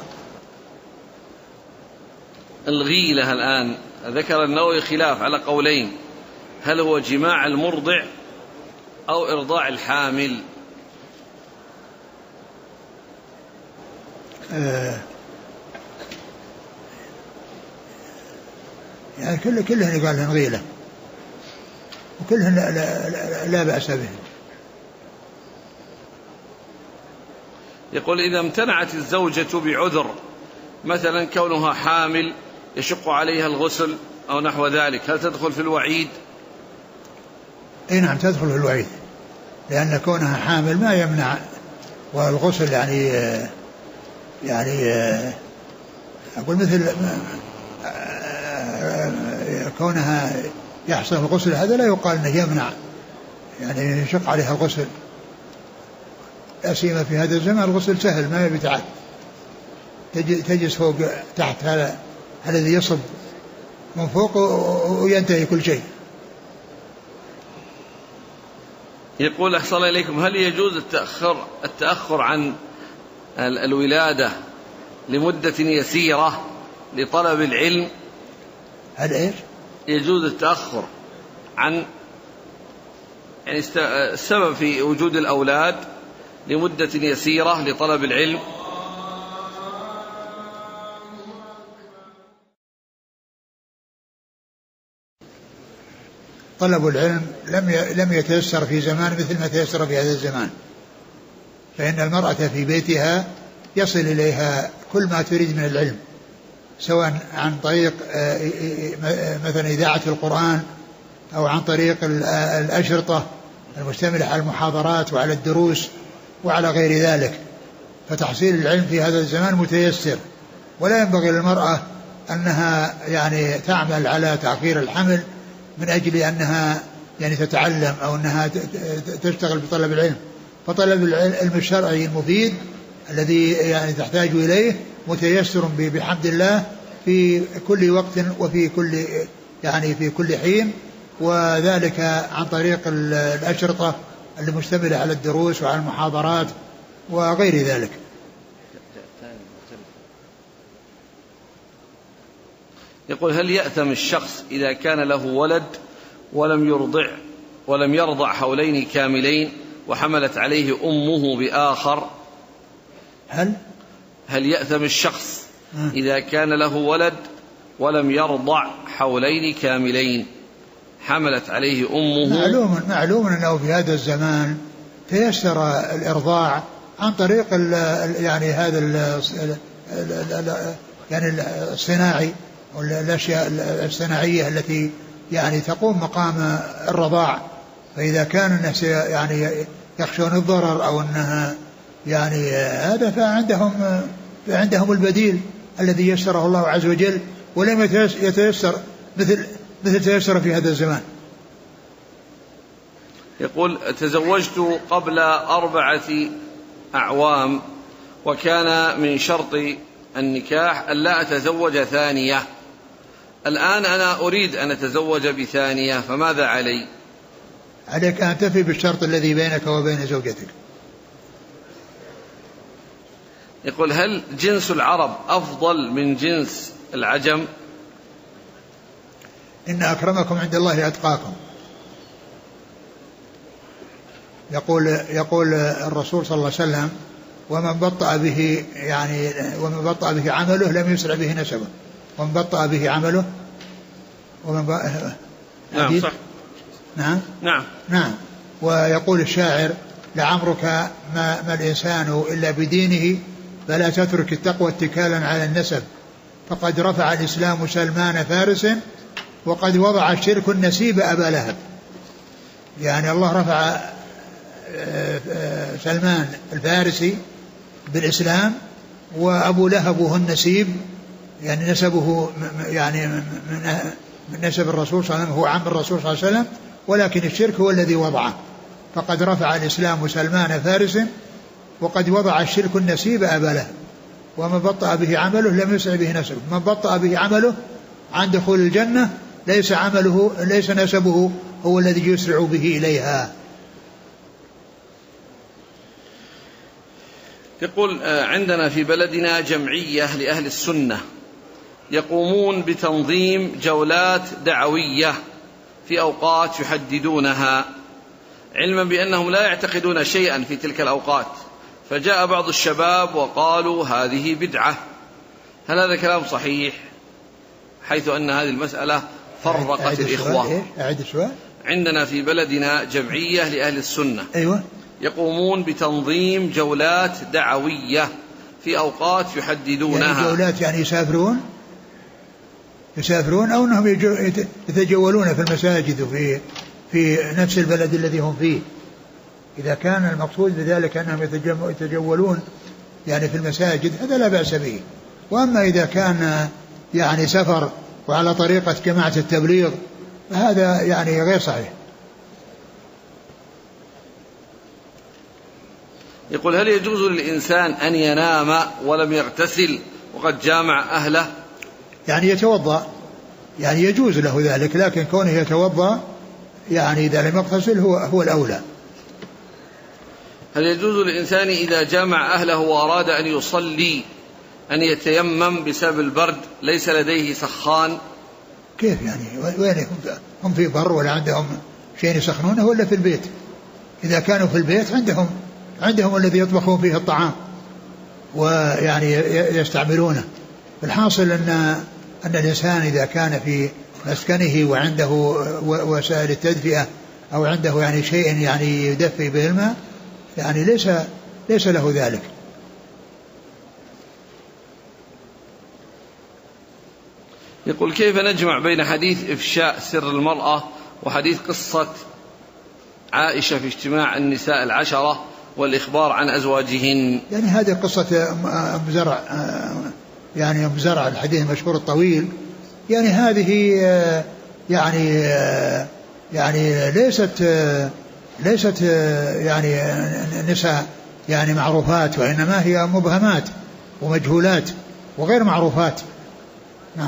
Speaker 1: الغيلة الآن ذكر النووي خلاف على قولين، هل هو جماع المرضع أو إرضاع الحامل؟
Speaker 2: يعني كلهن يقال لهن غيلة، وكلهن لا بأس به.
Speaker 1: يقول إذا امتنعت الزوجة بعذر، مثلا كونها حامل يشق عليها الغسل أو نحو ذلك، هل تدخل في الوعيد؟
Speaker 2: اي نعم تدخل في الوعيد، لأن كونها حامل ما يمنع، والغسل يعني أقول مثل كونها يحصل الغسل هذا لا يقال أنه يمنع، يعني يشق عليها الغسل. أسيما في هذا الزمان الغسل سهل ما يبتعد، تجلس فوق تحت هذا الذي يصب من فوق وينتهي كل شيء.
Speaker 1: يقول أحسن الله إليكم، هل يجوز التأخر عن الولادة لمدة يسيرة لطلب العلم؟
Speaker 2: هل إيش؟
Speaker 1: يجوز التأخر عن يعني السبب في وجود الأولاد لمدة يسيرة لطلب العلم؟
Speaker 2: طلب العلم لم يتيسر في زمان مثل ما تيسر في هذا الزمان، فإن المرأة في بيتها يصل إليها كل ما تريد من العلم، سواء عن طريق مثلا إذاعة القرآن أو عن طريق الأشرطة المشتملة على المحاضرات وعلى الدروس وعلى غير ذلك. فتحصيل العلم في هذا الزمان متيسر، ولا ينبغي للمرأة أنها يعني تعمل على تأخير الحمل من أجل أنها يعني تتعلم أو أنها تشتغل بطلب العلم. فطلب العلم الشرعي المفيد الذي يعني تحتاج إليه متيسر بحمد الله في كل وقت وفي كل يعني في كل حين، وذلك عن طريق الأشرطة المشتملة على الدروس وعلى المحاضرات وغير ذلك.
Speaker 1: يقول: هل يأثم الشخص إذا كان له ولد ولم يرضع حولين كاملين وحملت عليه أمه بآخر؟ هل يأثم الشخص إذا كان له ولد ولم يرضع حولين كاملين حملت عليه أمه؟
Speaker 2: معلوم أنه في هذا الزمان تيسر الإرضاع عن طريق يعني هذا يعني الصناعي والأشياء الصناعية التي يعني تقوم مقام الرضاع. فإذا كان الناس يعني يخشون الضرر أو أنها يعني هذا فعندهم البديل الذي يسره الله عز وجل، ولم يتيسر مثل تيسر في هذا الزمان.
Speaker 1: يقول: تزوجت قبل 4 أعوام، وكان من شرط النكاح ألا أتزوج ثانية. الآن أنا أريد أن أتزوج بثانية، فماذا علي؟
Speaker 2: عليك أن تفي بالشرط الذي بينك وبين زوجتك.
Speaker 1: يقول: هل جنس العرب أفضل من جنس العجم؟
Speaker 2: إن أكرمكم عند الله أتقاكم. يقول الرسول صلى الله عليه وسلم: ومن بطأ به عمله لم يسرع به نسبه. ومن بطأ به عمله
Speaker 1: نعم صح.
Speaker 2: نعم. ويقول الشاعر: لعمرك ما الإنسان إلا بدينه، فلا تترك التقوى اتكالا على النسب، فقد رفع الإسلام سلمان فارس، وقد وضع الشرك النسيب أبا لهب. يعني الله رفع سلمان الفارسي بالإسلام، وأبو لهب هو النسيب، يعني نسبه يعني من نسب الرسول صلى الله عليه وسلم، هو عم الرسول صلى الله عليه وسلم، ولكن الشرك هو الذي وضعه. فقد رفع الإسلام سلمان فارس، وقد وضع الشرك النسيب أبا لهب. ومن بطأ به عمله لم يسع به نسبه. من بطأ به عمله عن دخول الجنة ليس نسبه هو الذي يسرع به إليها.
Speaker 1: يقول: عندنا في بلدنا جمعية لأهل السنة يقومون بتنظيم جولات دعوية في أوقات يحددونها، علما بأنهم لا يعتقدون شيئا في تلك الأوقات. فجاء بعض الشباب وقالوا هذه بدعة. هل هذا كلام صحيح، حيث أن هذه المسألة فرقت الإخوة؟
Speaker 2: أعد السؤال.
Speaker 1: عندنا في بلدنا جمعية لأهل السنة.
Speaker 2: أيوة.
Speaker 1: يقومون بتنظيم جولات دعوية في أوقات يحددونها.
Speaker 2: يعني جولات يعني يسافرون أو أنهم يتجولون في المساجد وفي نفس البلد الذي هم فيه. إذا كان المقصود بذلك أنهم يتجولون يعني في المساجد هذا لا بأس به. وأما إذا كان يعني سفر وعلى طريقة جماعة التبليغ فهذا يعني غير صحيح.
Speaker 1: يقول: هل يجوز للإنسان أن ينام ولم يغتسل وقد جامع أهله؟
Speaker 2: يعني يتوضأ، يعني يجوز له ذلك، لكن كونه يتوضأ يعني إذا لم يغتسل هو الأولى.
Speaker 1: هل يجوز للإنسان إذا جامع أهله وأراد أن يصلي أن يتيمم بسبب البرد ليس لديه سخان؟
Speaker 2: كيف يعني؟ وين هم في بر ولا عندهم شيء يسخنونه ولا في البيت؟ إذا كانوا في البيت عندهم الذي يطبخون فيه الطعام ويعني يستعملونه. الحاصل أن الإنسان إذا كان مسكنه وعنده وسائل التدفئة أو عنده يعني شيء يعني يدفئ به الماء يعني ليس له ذلك.
Speaker 1: يقول كيف نجمع بين حديث إفشاء سر المرأة وحديث قصة عائشة في اجتماع النساء العشرة والإخبار عن أزواجهن؟
Speaker 2: يعني هذه قصة أم زرع، يعني أم زرع الحديث المشهور الطويل، يعني هذه يعني ليست يعني نساء يعني معروفات، وإنما هي مبهمات ومجهولات وغير معروفات. نعم.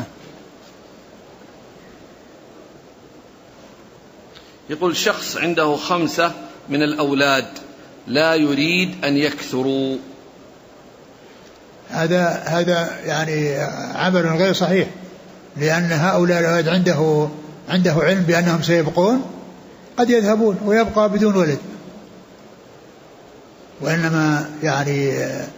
Speaker 1: يقول شخص عنده 5 من الأولاد لا يريد أن يكثروا.
Speaker 2: هذا يعني عمل غير صحيح، لأن هؤلاء الأولاد عنده علم بأنهم سيبقون، قد يذهبون ويبقى بدون ولد، وإنما يعني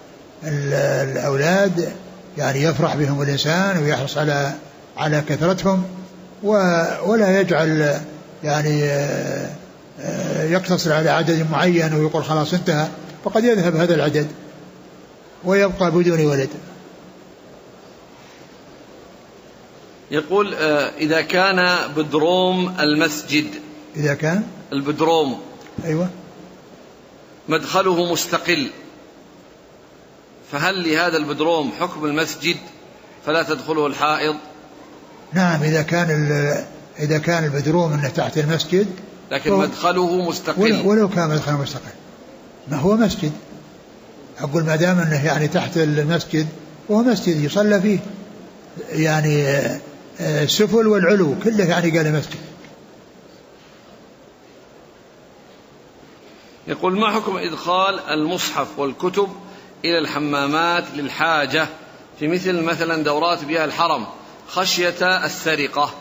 Speaker 2: الأولاد يعني يفرح بهم الإنسان ويحرص على كثرتهم، ولا يجعل يعني يقتصر على عدد معين ويقول خلاص انتهى، فقد يذهب هذا العدد ويبقى بدون ولد.
Speaker 1: يقول إذا كان بدروم المسجد،
Speaker 2: إذا كان
Speaker 1: البدروم
Speaker 2: أيوة
Speaker 1: مدخله مستقل، فهل لهذا البدروم حكم المسجد فلا تدخله الحائض؟
Speaker 2: نعم، إذا كان البدروم انه تحت المسجد
Speaker 1: لكن مدخله مستقل،
Speaker 2: ولو كان مدخله مستقل ما هو مسجد. أقول ما دام انه يعني تحت المسجد وهو مسجد يصلى فيه، يعني السفل والعلو كله يعني قال مسجد.
Speaker 1: يقول ما حكم إدخال المصحف والكتب إلى الحمامات للحاجة في مثلا دورات بها الحرم خشية السرقة؟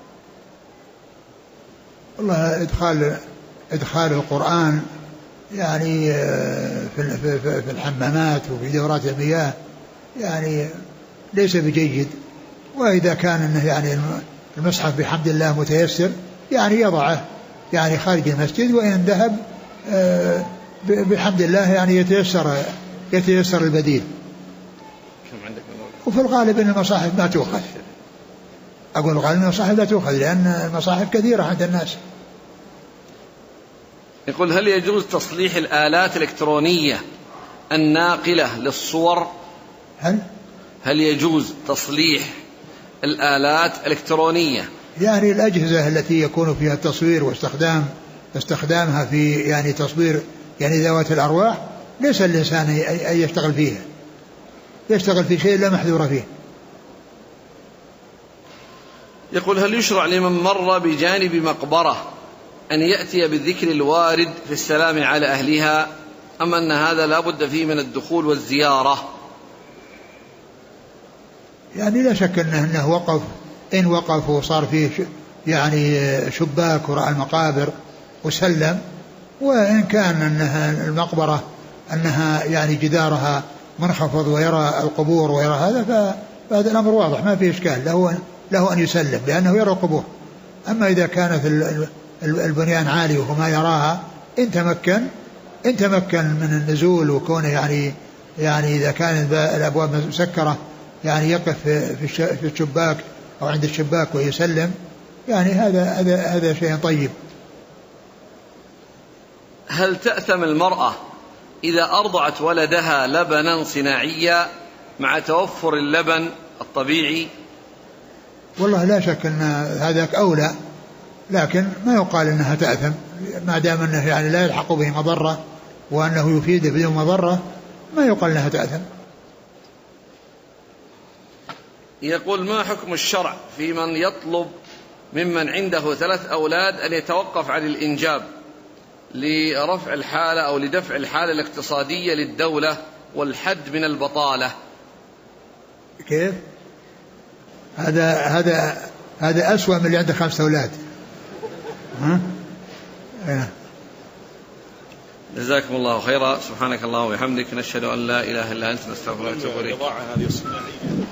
Speaker 2: والله إدخال القرآن يعني في الحمامات وفي دورات المياه يعني ليس بجيد. وإذا كان إنه يعني المصحف بحمد الله متيسر يعني يضعه يعني خارج المسجد، وإن ذهب بحمد الله يعني يتيسر البديل. وفي الغالب إن المصاحف ما تؤخذ، أقول الغالب إن المصاحف لا تؤخذ لأن المصاحف كثيرة عند الناس.
Speaker 1: يقول هل يجوز تصليح الآلات الإلكترونية الناقلة للصور؟ هل يجوز تصليح الآلات الإلكترونية
Speaker 2: يعني الأجهزة التي يكون فيها التصوير واستخدامها في يعني تصوير يعني ذوات الأرواح، ليس الإنسان أن يشتغل فيها، يشتغل في شيء لا محذور فيه.
Speaker 1: يقول هل يشرع لمن مر بجانب مقبرة أن يأتي بالذكر الوارد في السلام على أهلها، أم أن هذا لا بد فيه من الدخول والزيارة؟
Speaker 2: يعني لا شك أنه وقف، إن وقف وصار فيه يعني شباك وراء المقابر وسلم، وإن كان أنها المقبرة أنها يعني جدارها منخفض ويرى القبور ويرى هذا، فهذا الأمر واضح ما فيه إشكال، له أن يسلم لأنه يرى القبور. أما إذا كانت البنيان عالي وهو ما يراها، إن تمكن من النزول وكونه يعني إذا كان الأبواب مسكرة يعني يقف في الشباك أو عند الشباك ويسلم، يعني هذا شيء طيب.
Speaker 1: هل تأثم المرأة إذا أرضعت ولدها لبنا صناعيا مع توفر اللبن الطبيعي؟
Speaker 2: والله لا شك أن هذاك أولى، لكن ما يقال أنها تأثم ما دام أنه يعني لا يلحق به مضرة وأنه يفيد بدون مضرة، ما يقال أنها تأثم.
Speaker 1: يقول ما حكم الشرع في من يطلب ممن عنده 3 أولاد أن يتوقف عن الإنجاب لرفع الحالة أو لدفع الحالة الاقتصادية للدولة والحد من البطالة؟
Speaker 2: كيف؟ هذا أسوأ من اللي عنده 5 أولاد.
Speaker 1: جزاكم الله خيرا. سبحانك اللهم وبحمدك، نشهد أن لا إله إلا أنت، نستغفرك ونتوب إليك.